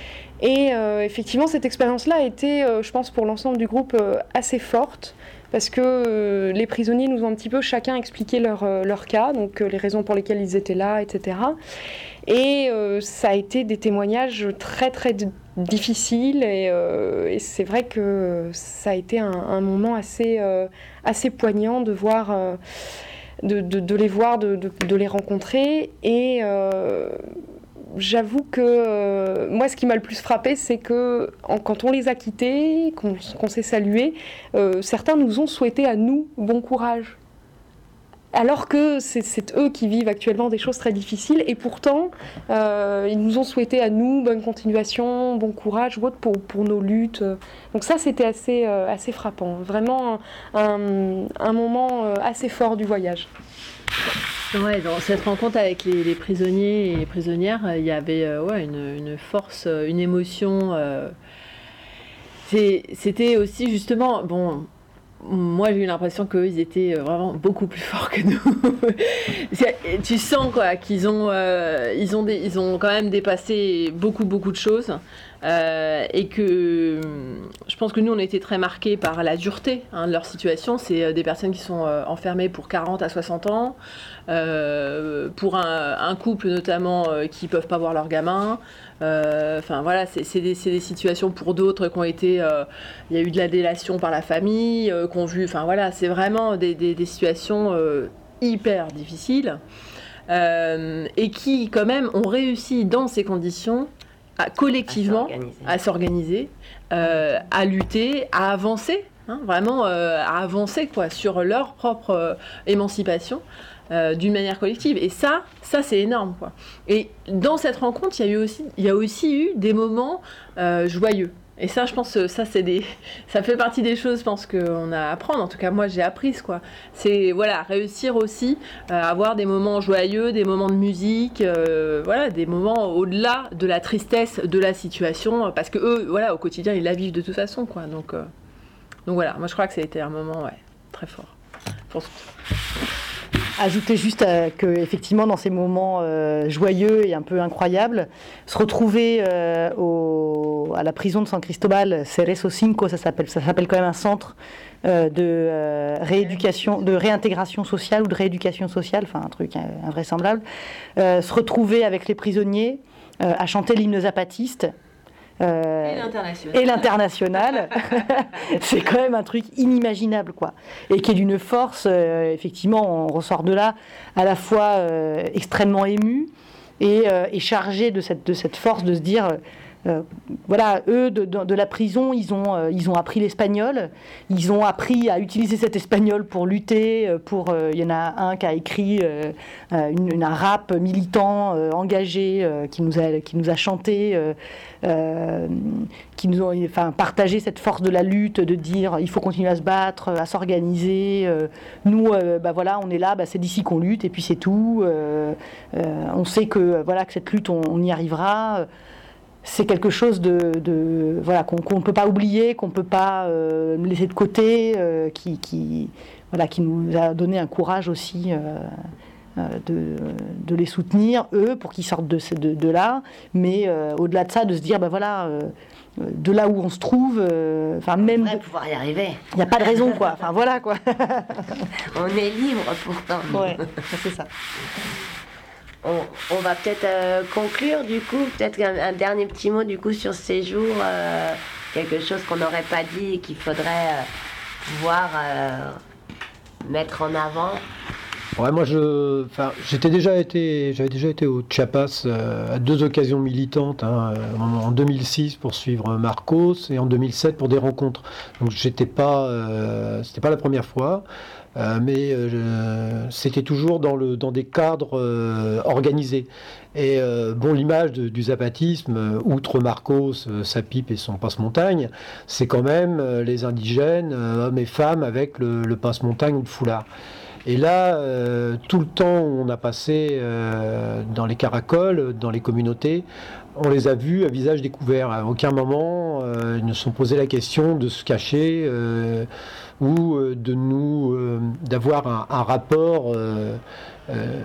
Et euh, effectivement, cette expérience-là a été, euh, je pense, pour l'ensemble du groupe, euh, assez forte, parce que euh, les prisonniers nous ont un petit peu chacun expliqué leur, euh, leur cas, donc euh, les raisons pour lesquelles ils étaient là, et cetera. Et euh, ça a été des témoignages très très d- difficiles, et, euh, et c'est vrai que ça a été un, un moment assez, euh, assez poignant de voir, euh, de, de, de les voir, de, de, de les rencontrer, et euh, j'avoue que euh, moi, ce qui m'a le plus frappé, c'est que en, quand on les a quittés, qu'on, qu'on s'est salués, euh, certains nous ont souhaité à nous bon courage. Alors que c'est, c'est eux qui vivent actuellement des choses très difficiles, et pourtant, euh, ils nous ont souhaité à nous bonne continuation, bon courage pour, pour nos luttes. Donc ça, c'était assez, euh, assez frappant. Vraiment un, un moment assez fort du voyage. Ouais, dans cette rencontre avec les, les prisonniers et les prisonnières, il y avait euh, ouais, une, une force, une émotion. Euh, c'est, c'était aussi justement, bon, moi j'ai eu l'impression qu'ils étaient vraiment beaucoup plus forts que nous. Tu sens quoi, qu'ils ont, euh, ils ont, des, ils ont quand même dépassé beaucoup beaucoup de choses. Euh, et que je pense que nous, on a été très marqués par la dureté hein, de leur situation. C'est euh, des personnes qui sont euh, enfermées pour quarante à soixante ans, euh, pour un, un couple notamment euh, qui ne peuvent pas voir leurs gamins. Euh, enfin voilà, c'est, c'est, des, c'est des situations pour d'autres qui ont été... Euh, il y a eu de la délation par la famille, euh, qu'on vu... Enfin voilà, c'est vraiment des, des, des situations euh, hyper difficiles euh, et qui, quand même, ont réussi dans ces conditions à, collectivement à s'organiser, à, s'organiser euh, à lutter, à avancer, hein, vraiment euh, à avancer quoi, sur leur propre euh, émancipation euh, d'une manière collective. Et ça, ça c'est énorme. Quoi. Et dans cette rencontre, il y a eu aussi, il y a aussi eu des moments euh, joyeux. Et ça, je pense que ça, c'est des... ça fait partie des choses, je pense, qu'on a à apprendre. En tout cas, moi, j'ai appris, quoi. C'est, voilà, réussir aussi à euh, avoir des moments joyeux, des moments de musique, euh, voilà, des moments au-delà de la tristesse de la situation, parce que eux, voilà, au quotidien, ils la vivent de toute façon, quoi. Donc, euh, donc voilà, moi, je crois que ça a été un moment, ouais, très fort. Pour... Ajouter juste euh, que effectivement dans ces moments euh, joyeux et un peu incroyables, se retrouver euh, au, à la prison de San Cristobal, Cerezo cinq, ça s'appelle, ça s'appelle quand même un centre euh, de euh, rééducation, de réintégration sociale ou de rééducation sociale, enfin un truc euh, invraisemblable. Euh, se retrouver avec les prisonniers euh, à chanter l'hymne zapatiste. Euh, et l'international. Et l'international. C'est quand même un truc inimaginable, quoi. Et qui est d'une force, euh, effectivement, on ressort de là à la fois euh, extrêmement ému et, euh, et chargé de cette, de cette force de se dire... Euh, voilà, eux, de, de, de la prison, ils ont, euh, ils ont appris l'espagnol, ils ont appris à utiliser cet espagnol pour lutter, pour, euh, il y en a un qui a écrit euh, une, une, un rap militant euh, engagé, euh, qui, nous a, qui nous a chanté, euh, euh, qui nous ont enfin, partagé cette force de la lutte, de dire il faut continuer à se battre, à s'organiser, euh, nous, euh, bah, voilà, on est là, bah, c'est d'ici qu'on lutte, et puis c'est tout, euh, euh, on sait que, voilà, que cette lutte, on, on y arrivera. C'est quelque chose de, de voilà qu'on ne peut pas oublier, qu'on ne peut pas euh, laisser de côté, euh, qui, qui, voilà, qui nous a donné un courage aussi euh, euh, de, de les soutenir, eux, pour qu'ils sortent de, de, de là. Mais euh, au-delà de ça, de se dire, ben voilà, euh, de là où on se trouve, enfin euh, même... On devrait pouvoir y arriver. Il n'y a pas de raison, quoi. Enfin, voilà, quoi. On est libre, pourtant. Ouais, c'est ça. On, on va peut-être euh, conclure du coup, peut-être un, un dernier petit mot du coup sur ce séjour, euh, quelque chose qu'on n'aurait pas dit et qu'il faudrait euh, pouvoir euh, mettre en avant. Ouais, moi je, enfin, j'étais déjà été, j'avais déjà été au Chiapas euh, à deux occasions militantes, hein, en, en deux mille six pour suivre Marcos et en deux mille sept pour des rencontres. Donc j'étais pas, euh, c'était pas la première fois. Euh, mais euh, c'était toujours dans, le, dans des cadres euh, organisés. Et euh, bon, l'image de, du zapatisme, euh, outre Marcos, euh, sa pipe et son passe-montagne, c'est quand même euh, les indigènes, euh, hommes et femmes, avec le, le passe-montagne ou le foulard. Et là, euh, tout le temps où on a passé euh, dans les caracoles, dans les communautés, on les a vus à visage découvert. À aucun moment, euh, ils ne se sont posé la question de se cacher euh, ou euh, de nous, euh, d'avoir un, un rapport euh, euh,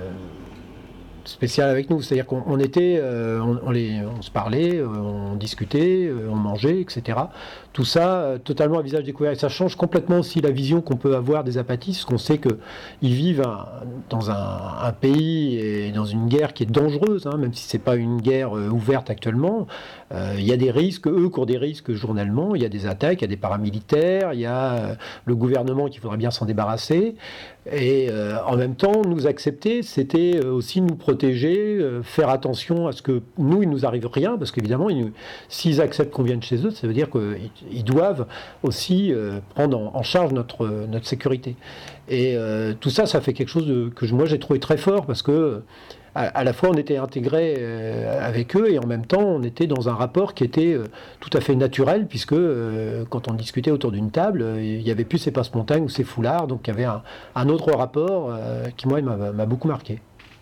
spécial avec nous. C'est-à-dire qu'on on était, euh, on, on, les, on se parlait, euh, on discutait, euh, on mangeait, et cetera. Tout ça, euh, totalement à visage découvert. Et ça change complètement aussi la vision qu'on peut avoir des zapatistes, parce qu'on sait qu'ils vivent un, dans un, un pays et dans une guerre qui est dangereuse, hein, même si c'est pas une guerre euh, ouverte actuellement. Euh, il y a des risques, eux courent des risques journellement, il y a des attaques, il y a des paramilitaires, il y a euh, le gouvernement qu'il faudrait bien s'en débarrasser. Et euh, en même temps, nous accepter, c'était aussi nous protéger, euh, faire attention à ce que nous, il nous arrive rien, parce qu'évidemment, ils, s'ils acceptent qu'on vienne chez eux, ça veut dire qu'ils ils doivent aussi euh, prendre en, en charge notre, notre sécurité. Et euh, tout ça, ça fait quelque chose de, que moi j'ai trouvé très fort, parce que à, à la fois on était intégrés euh, avec eux, et en même temps on était dans un rapport qui était euh, tout à fait naturel, puisque euh, quand on discutait autour d'une table, euh, il n'y avait plus ces passe-montagnes ou ces foulards, donc il y avait un, un autre rapport euh, qui moi m'a, m'a beaucoup marqué.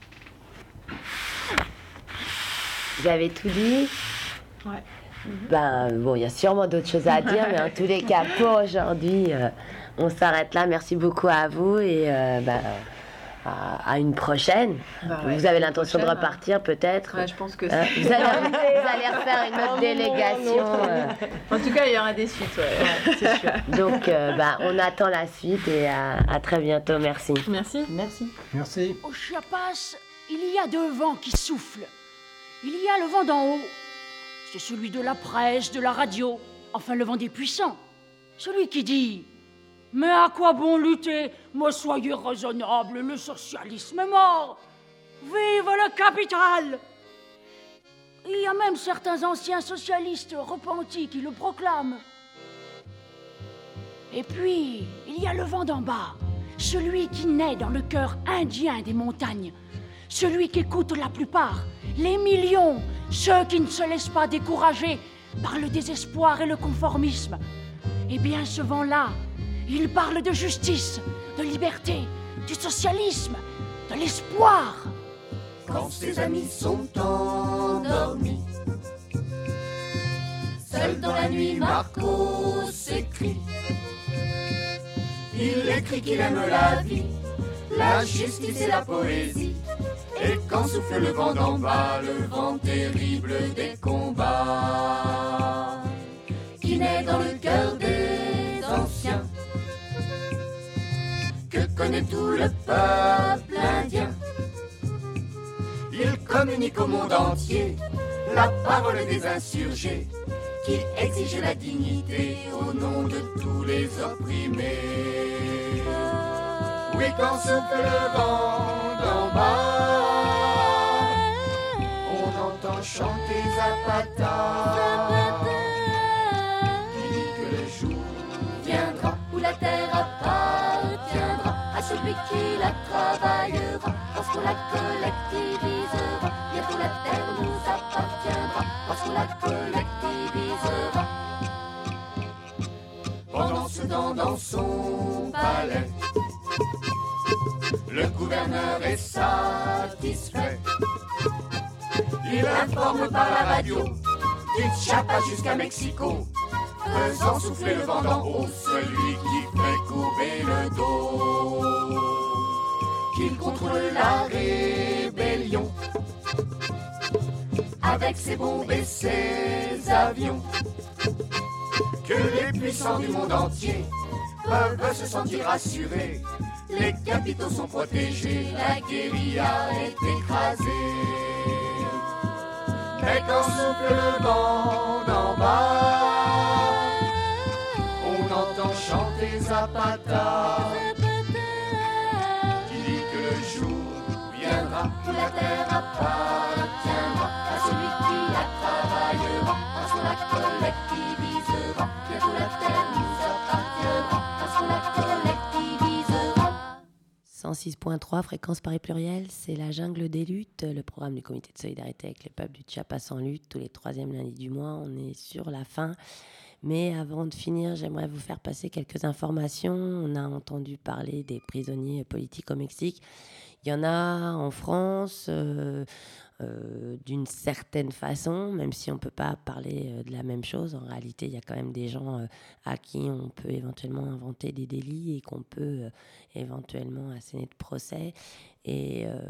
Vous avez tout dit. Ouais. Ben, bon, il y a sûrement d'autres choses à dire, mais en tous les cas, pour aujourd'hui, euh, on s'arrête là. Merci beaucoup à vous et euh, ben, à, à une prochaine. Bah ouais, vous avez une l'intention de prochaine, repartir peut-être. Ouais, je pense que Hein, c'est- vous, allez, vous allez refaire une autre Oh, non, délégation. non. euh. En tout cas, il y aura des suites, ouais, c'est sûr. Donc, euh, bah, on attend la suite et à, à très bientôt. Merci. Merci. Merci. Merci. Au Chiapas, il y a deux vents qui soufflent. Il y a le vent d'en haut. C'est celui de la presse, de la radio, enfin le vent des puissants. Celui qui dit « Mais à quoi bon lutter? Moi, soyez raisonnable, le socialisme est mort. Vive le capital !» Il y a même certains anciens socialistes repentis qui le proclament. Et puis, il y a le vent d'en bas, celui qui naît dans le cœur indien des montagnes, celui qu'écoutent la plupart, les millions, ceux qui ne se laissent pas décourager par le désespoir et le conformisme. Eh bien, ce vent-là, il parle de justice, de liberté, du socialisme, de l'espoir. Quand ses amis sont endormis, seul dans la nuit, Marco s'écrie. Il écrit qu'il aime la vie, la justice et la poésie. Et quand souffle le vent d'en bas, le vent terrible des combats, qui naît dans le cœur des anciens, que connaît tout le peuple indien, il communique au monde entier la parole des insurgés, qui exigent la dignité au nom de tous les opprimés. Oui, quand souffle le vent d'en bas, on entend chanter Zapata, qui dit que le jour viendra où la terre appartiendra à celui qui la travaillera, parce qu'on la collectivisera. Bientôt la terre nous appartiendra, parce qu'on la collectivisera. Pendant ce temps, dans son palais, le gouverneur est satisfait. Il informe par la radio, du Chiapas jusqu'à Mexico, faisant souffler le vent d'en haut, celui qui fait courber le dos, qu'il contrôle la rébellion avec ses bombes et ses avions, que les puissants du monde entier peuvent se sentir rassurés. Les capitaux sont protégés, la guérilla est écrasée. Mais quand souffle le vent d'en bas, on entend chanter Zapata, qui dit que le jour viendra où la terre appartiendra à celui qui la travaillera, parce qu'on la collectivisera. Bientôt la terre nous appartiendra, parce qu'on la collectivisera. cent six point trois, fréquence Paris pluriel, c'est la jungle des luttes, le programme du comité de solidarité avec les peuples du Chiapas en lutte, tous les troisièmes lundis du mois. On est sur la fin. Mais avant de finir, j'aimerais vous faire passer quelques informations. On a entendu parler des prisonniers politiques au Mexique. Il y en a en France euh, euh, d'une certaine façon, même si on ne peut pas parler euh, de la même chose. En réalité, il y a quand même des gens euh, à qui on peut éventuellement inventer des délits et qu'on peut euh, éventuellement asséner de procès. Et euh,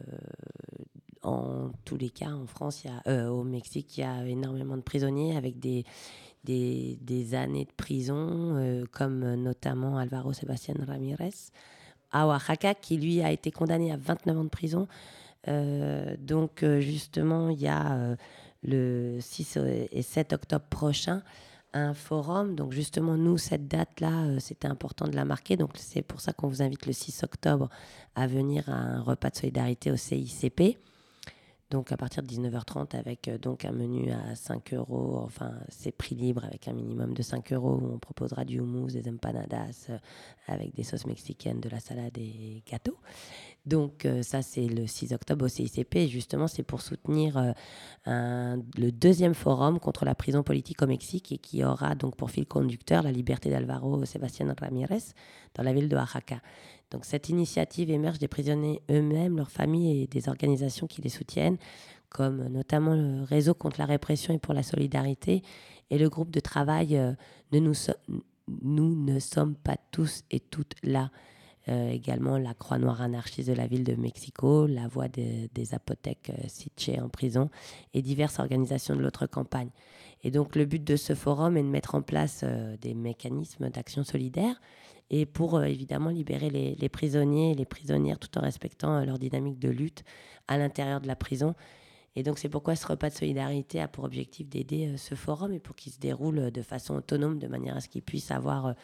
en tous les cas, en France, il y a, euh, au Mexique, il y a énormément de prisonniers avec des, des, des années de prison, euh, comme notamment Alvaro Sebastián Ramírez, à Oaxaca, qui lui a été condamné à vingt-neuf ans de prison. Euh, donc euh, justement, il y a euh, le six et sept octobre prochain un forum. Donc justement, nous, cette date-là, euh, c'était important de la marquer. Donc c'est pour ça qu'on vous invite le six octobre à venir à un repas de solidarité au C I C P. Donc à partir de dix-neuf heures trente avec euh, donc un menu à cinq euros, enfin c'est prix libre avec un minimum de cinq euros où on proposera du houmous, des empanadas euh, avec des sauces mexicaines, de la salade et gâteaux. Donc euh, ça c'est le six octobre au C I C P et justement c'est pour soutenir euh, un, le deuxième forum contre la prison politique au Mexique et qui aura donc pour fil conducteur la liberté d'Alvaro Sebastián Ramírez dans la ville de Oaxaca. Donc cette initiative émerge des prisonniers eux-mêmes, leurs familles et des organisations qui les soutiennent, comme notamment le Réseau contre la répression et pour la solidarité et le groupe de travail euh, ne nous, so- nous ne sommes pas tous et toutes là. Euh, également la Croix-Noire anarchiste de la ville de Mexico, la Voix des, des Zapotèques euh, Siché en prison et diverses organisations de l'autre campagne. Et donc le but de ce forum est de mettre en place euh, des mécanismes d'action solidaire et pour euh, évidemment libérer les, les prisonniers et les prisonnières tout en respectant euh, leur dynamique de lutte à l'intérieur de la prison. Et donc c'est pourquoi ce repas de solidarité a pour objectif d'aider euh, ce forum et pour qu'il se déroule de façon autonome de manière à ce qu'il puisse avoir euh,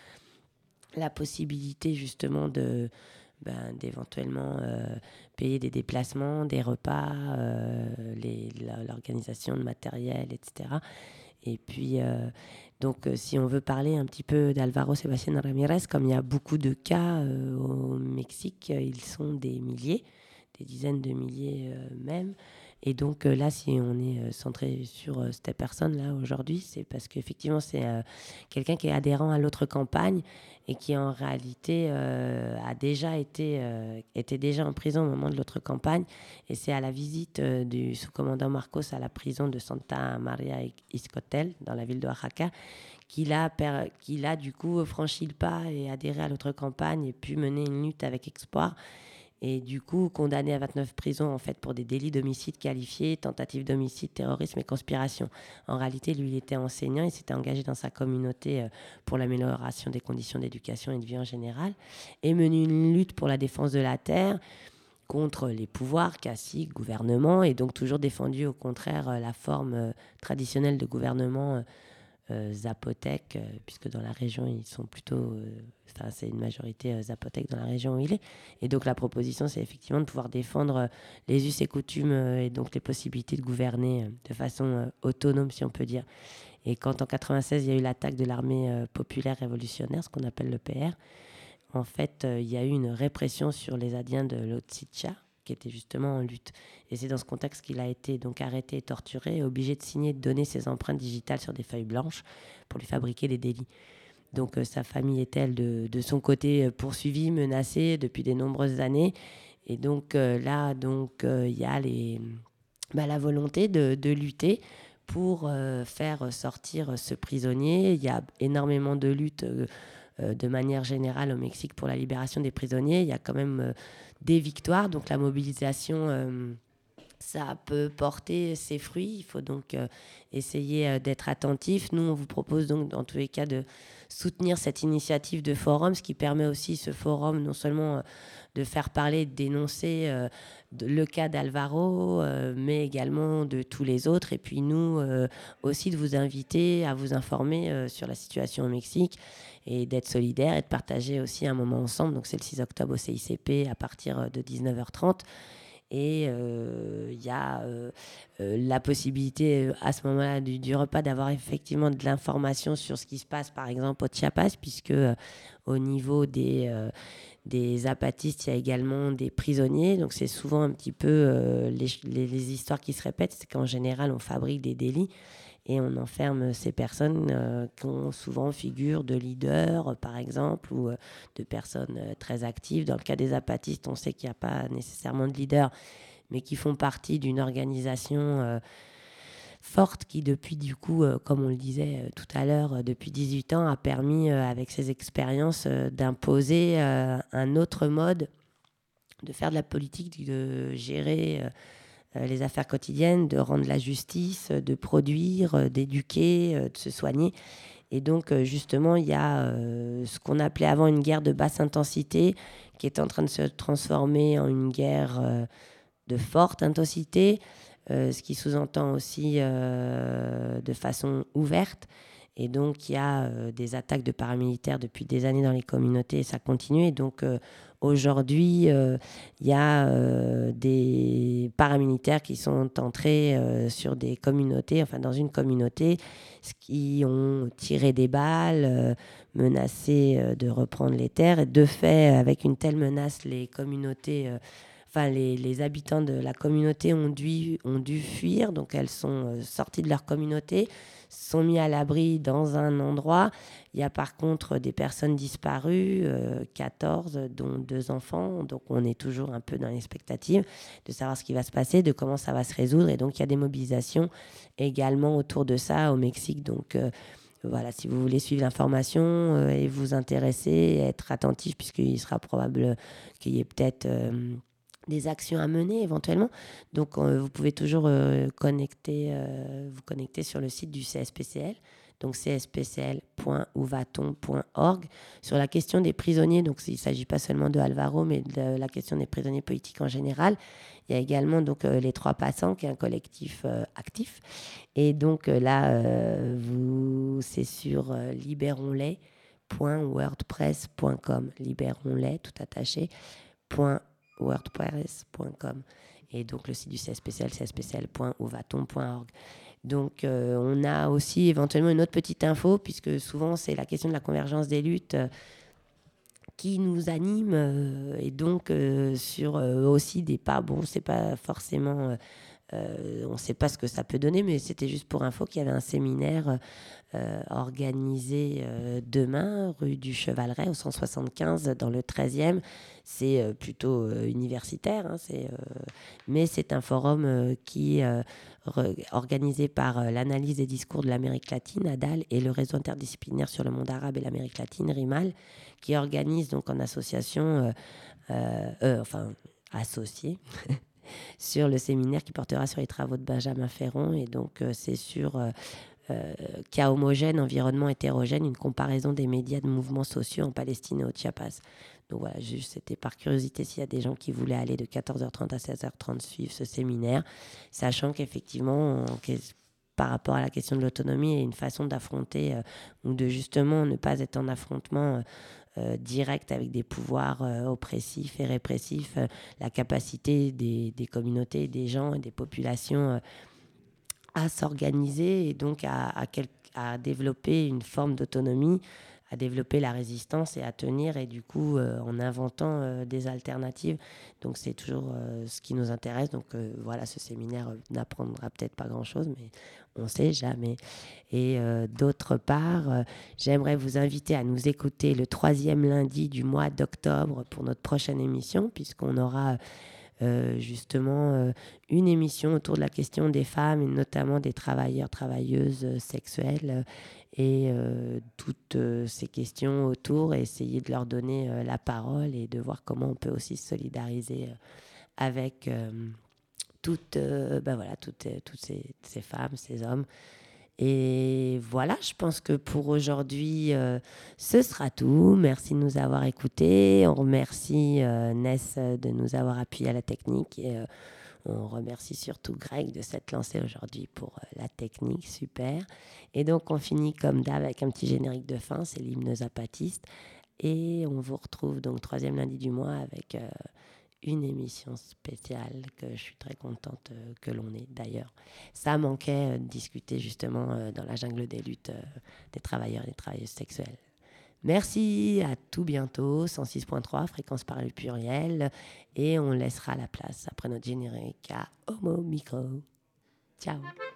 la possibilité justement de, ben, d'éventuellement euh, payer des déplacements, des repas, euh, les, la, l'organisation de matériel, et cetera. Et puis, euh, donc, euh, si on veut parler un petit peu d'Alvaro Sebastián Ramírez, comme il y a beaucoup de cas euh, au Mexique, ils sont des milliers, des dizaines de milliers euh, même. Et donc euh, là, si on est euh, centré sur euh, cette personne-là aujourd'hui, c'est parce qu'effectivement, c'est euh, quelqu'un qui est adhérent à l'autre campagne et qui en réalité euh, a déjà été, euh, était déjà en prison au moment de l'autre campagne. Et c'est à la visite euh, du sous-commandant Marcos à la prison de Santa María Ixcotel, dans la ville de Oaxaca, qu'il a, per- qu'il a du coup franchi le pas et adhéré à l'autre campagne et pu mener une lutte avec espoir. Et du coup, condamné à vingt-neuf prisons en fait, pour des délits d'homicide qualifiés, tentative d'homicide, terrorisme et conspiration. En réalité, lui, il était enseignant, il s'était engagé dans sa communauté euh, pour l'amélioration des conditions d'éducation et de vie en général, et mené une lutte pour la défense de la terre contre les pouvoirs, caciques, gouvernements, et donc toujours défendu au contraire euh, la forme euh, traditionnelle de gouvernement euh, Euh, zapotèque, euh, puisque dans la région, ils sont plutôt... Euh, enfin, c'est une majorité euh, zapotèque dans la région où il est. Et donc, la proposition, c'est effectivement de pouvoir défendre euh, les us et coutumes euh, et donc les possibilités de gouverner euh, de façon euh, autonome, si on peut dire. Et quand en quatre-vingt-seize, il y a eu l'attaque de l'armée euh, populaire révolutionnaire, ce qu'on appelle le P R, en fait, euh, il y a eu une répression sur les Indiens de l'Otsicha, qui était justement en lutte. Et c'est dans ce contexte qu'il a été donc arrêté et torturé, et obligé de signer, de donner ses empreintes digitales sur des feuilles blanches pour lui fabriquer des délits. Donc euh, sa famille est, elle, de, de son côté, euh, poursuivie, menacée depuis de nombreuses années. Et donc euh, là, donc il euh, y a les, bah, la volonté de, de lutter pour euh, faire sortir ce prisonnier. Il y a énormément de luttes euh, euh, de manière générale au Mexique pour la libération des prisonniers. Il y a quand même euh, des victoires, donc la mobilisation, euh, ça peut porter ses fruits. Il faut donc euh, essayer euh, d'être attentif. Nous, on vous propose donc dans tous les cas de soutenir cette initiative de forum, ce qui permet aussi ce forum non seulement euh, de faire parler, de dénoncer euh, de, le cas d'Alvaro, euh, mais également de tous les autres. Et puis nous euh, aussi de vous inviter à vous informer euh, sur la situation au Mexique et d'être solidaire et de partager aussi un moment ensemble. Donc c'est le six octobre au C I C P à partir de dix-neuf heures trente. Et il euh, y a euh, euh, la possibilité à ce moment-là du, du repas d'avoir effectivement de l'information sur ce qui se passe par exemple au Chiapas, puisque euh, au niveau des, euh, des zapatistes, il y a également des prisonniers. Donc c'est souvent un petit peu euh, les, les, les histoires qui se répètent, c'est qu'en général on fabrique des délits et on enferme ces personnes euh, qui ont souvent figure de leaders, euh, par exemple, ou euh, de personnes euh, très actives. Dans le cas des zapatistes, on sait qu'il n'y a pas nécessairement de leaders, mais qui font partie d'une organisation euh, forte qui, depuis, du coup, euh, comme on le disait euh, tout à l'heure, euh, depuis dix-huit ans, a permis, euh, avec ses expériences, euh, d'imposer euh, un autre mode, de faire de la politique, de gérer... Euh, les affaires quotidiennes, de rendre la justice, de produire, d'éduquer, de se soigner. Et donc, justement, il y a euh, ce qu'on appelait avant une guerre de basse intensité qui est en train de se transformer en une guerre euh, de forte intensité, euh, ce qui sous-entend aussi euh, de façon ouverte. Et donc, il y a euh, des attaques de paramilitaires depuis des années dans les communautés et ça continue. Et donc, euh, aujourd'hui, il euh, y a euh, des paramilitaires qui sont entrés euh, sur des communautés, enfin dans une communauté, qui ont tiré des balles, euh, menacé euh, de reprendre les terres. Et de fait, avec une telle menace, les communautés... Euh, Enfin, les, les habitants de la communauté ont dû, ont dû fuir, donc elles sont euh, sorties de leur communauté, sont mis à l'abri dans un endroit. Il y a par contre des personnes disparues, euh, quatorze, dont deux enfants, donc on est toujours un peu dans l'expectative de savoir ce qui va se passer, de comment ça va se résoudre, et donc il y a des mobilisations également autour de ça au Mexique, donc... Euh, voilà, si vous voulez suivre l'information euh, et vous intéresser, et être attentif, puisqu'il sera probable qu'il y ait peut-être euh, des actions à mener éventuellement. Donc, euh, vous pouvez toujours euh, connecter, euh, vous connecter sur le site du C S P C L, donc c s p c l point où va-t-on point org, sur la question des prisonniers. Donc, il ne s'agit pas seulement de Alvaro, mais de la question des prisonniers politiques en général. Il y a également donc, euh, les Trois Passants, qui est un collectif euh, actif. Et donc euh, là, euh, vous, c'est sur euh, libérons-les point wordpress point com. Libérons-les, tout attaché, point wordpress point com. Et donc le site du C S P C L, c s p c l point où va-t-on point org. Donc euh, on a aussi éventuellement une autre petite info, puisque souvent c'est la question de la convergence des luttes euh, qui nous anime, euh, et donc euh, sur euh, aussi des pas, bon, c'est pas forcément, euh, euh, on ne sait pas ce que ça peut donner, mais c'était juste pour info qu'il y avait un séminaire euh, organisé euh, demain, rue du Chevaleret, au cent soixante-quinze, dans le treizième. C'est euh, plutôt euh, universitaire, hein, c'est, euh, mais c'est un forum euh, qui euh, re- organisé par euh, l'analyse des discours de l'Amérique latine, A D A L, et le réseau interdisciplinaire sur le monde arabe et l'Amérique latine, RIMAL, qui organise donc en association, euh, euh, euh, enfin associé, sur le séminaire qui portera sur les travaux de Benjamin Ferron. Et donc euh, c'est sur euh, euh, cas homogène, environnement hétérogène, une comparaison des médias de mouvements sociaux en Palestine et au Chiapas. Donc voilà, juste c'était par curiosité s'il y a des gens qui voulaient aller de quatorze heures trente à seize heures trente suivre ce séminaire, sachant qu'effectivement, on, par rapport à la question de l'autonomie, il y a une façon d'affronter euh, ou de justement ne pas être en affrontement euh, euh, direct avec des pouvoirs euh, oppressifs et répressifs, euh, la capacité des, des communautés, des gens et des populations euh, à s'organiser et donc à, à, quel, à développer une forme d'autonomie, à développer la résistance et à tenir, et du coup euh, en inventant euh, des alternatives. Donc c'est toujours euh, ce qui nous intéresse. Donc euh, voilà, ce séminaire euh, n'apprendra peut-être pas grand-chose, mais on ne sait jamais. Et euh, d'autre part, euh, j'aimerais vous inviter à nous écouter le troisième lundi du mois d'octobre pour notre prochaine émission, puisqu'on aura Euh, justement euh, une émission autour de la question des femmes, et notamment des travailleurs, travailleuses euh, sexuelles, euh, et euh, toutes euh, ces questions autour, et essayer de leur donner euh, la parole et de voir comment on peut aussi se solidariser euh, avec euh, toutes, euh, ben voilà, toutes, euh, toutes ces, ces femmes, ces hommes. Et voilà, je pense que pour aujourd'hui, euh, ce sera tout. Merci de nous avoir écoutés. On remercie euh, Ness de nous avoir appuyé à la technique. Et euh, on remercie surtout Greg de s'être lancé aujourd'hui pour euh, la technique. Super. Et donc, on finit comme d'hab avec un petit générique de fin. C'est l'hymne zapatiste. Et on vous retrouve donc troisième lundi du mois avec euh, une émission spéciale que je suis très contente euh, que l'on ait d'ailleurs. Ça manquait euh, de discuter justement euh, dans la jungle des luttes euh, des travailleurs et des travailleuses sexuelles. Merci, à tout bientôt, cent six point trois, fréquence par le pluriel, et on laissera la place après notre générique à Homo Micro. Ciao.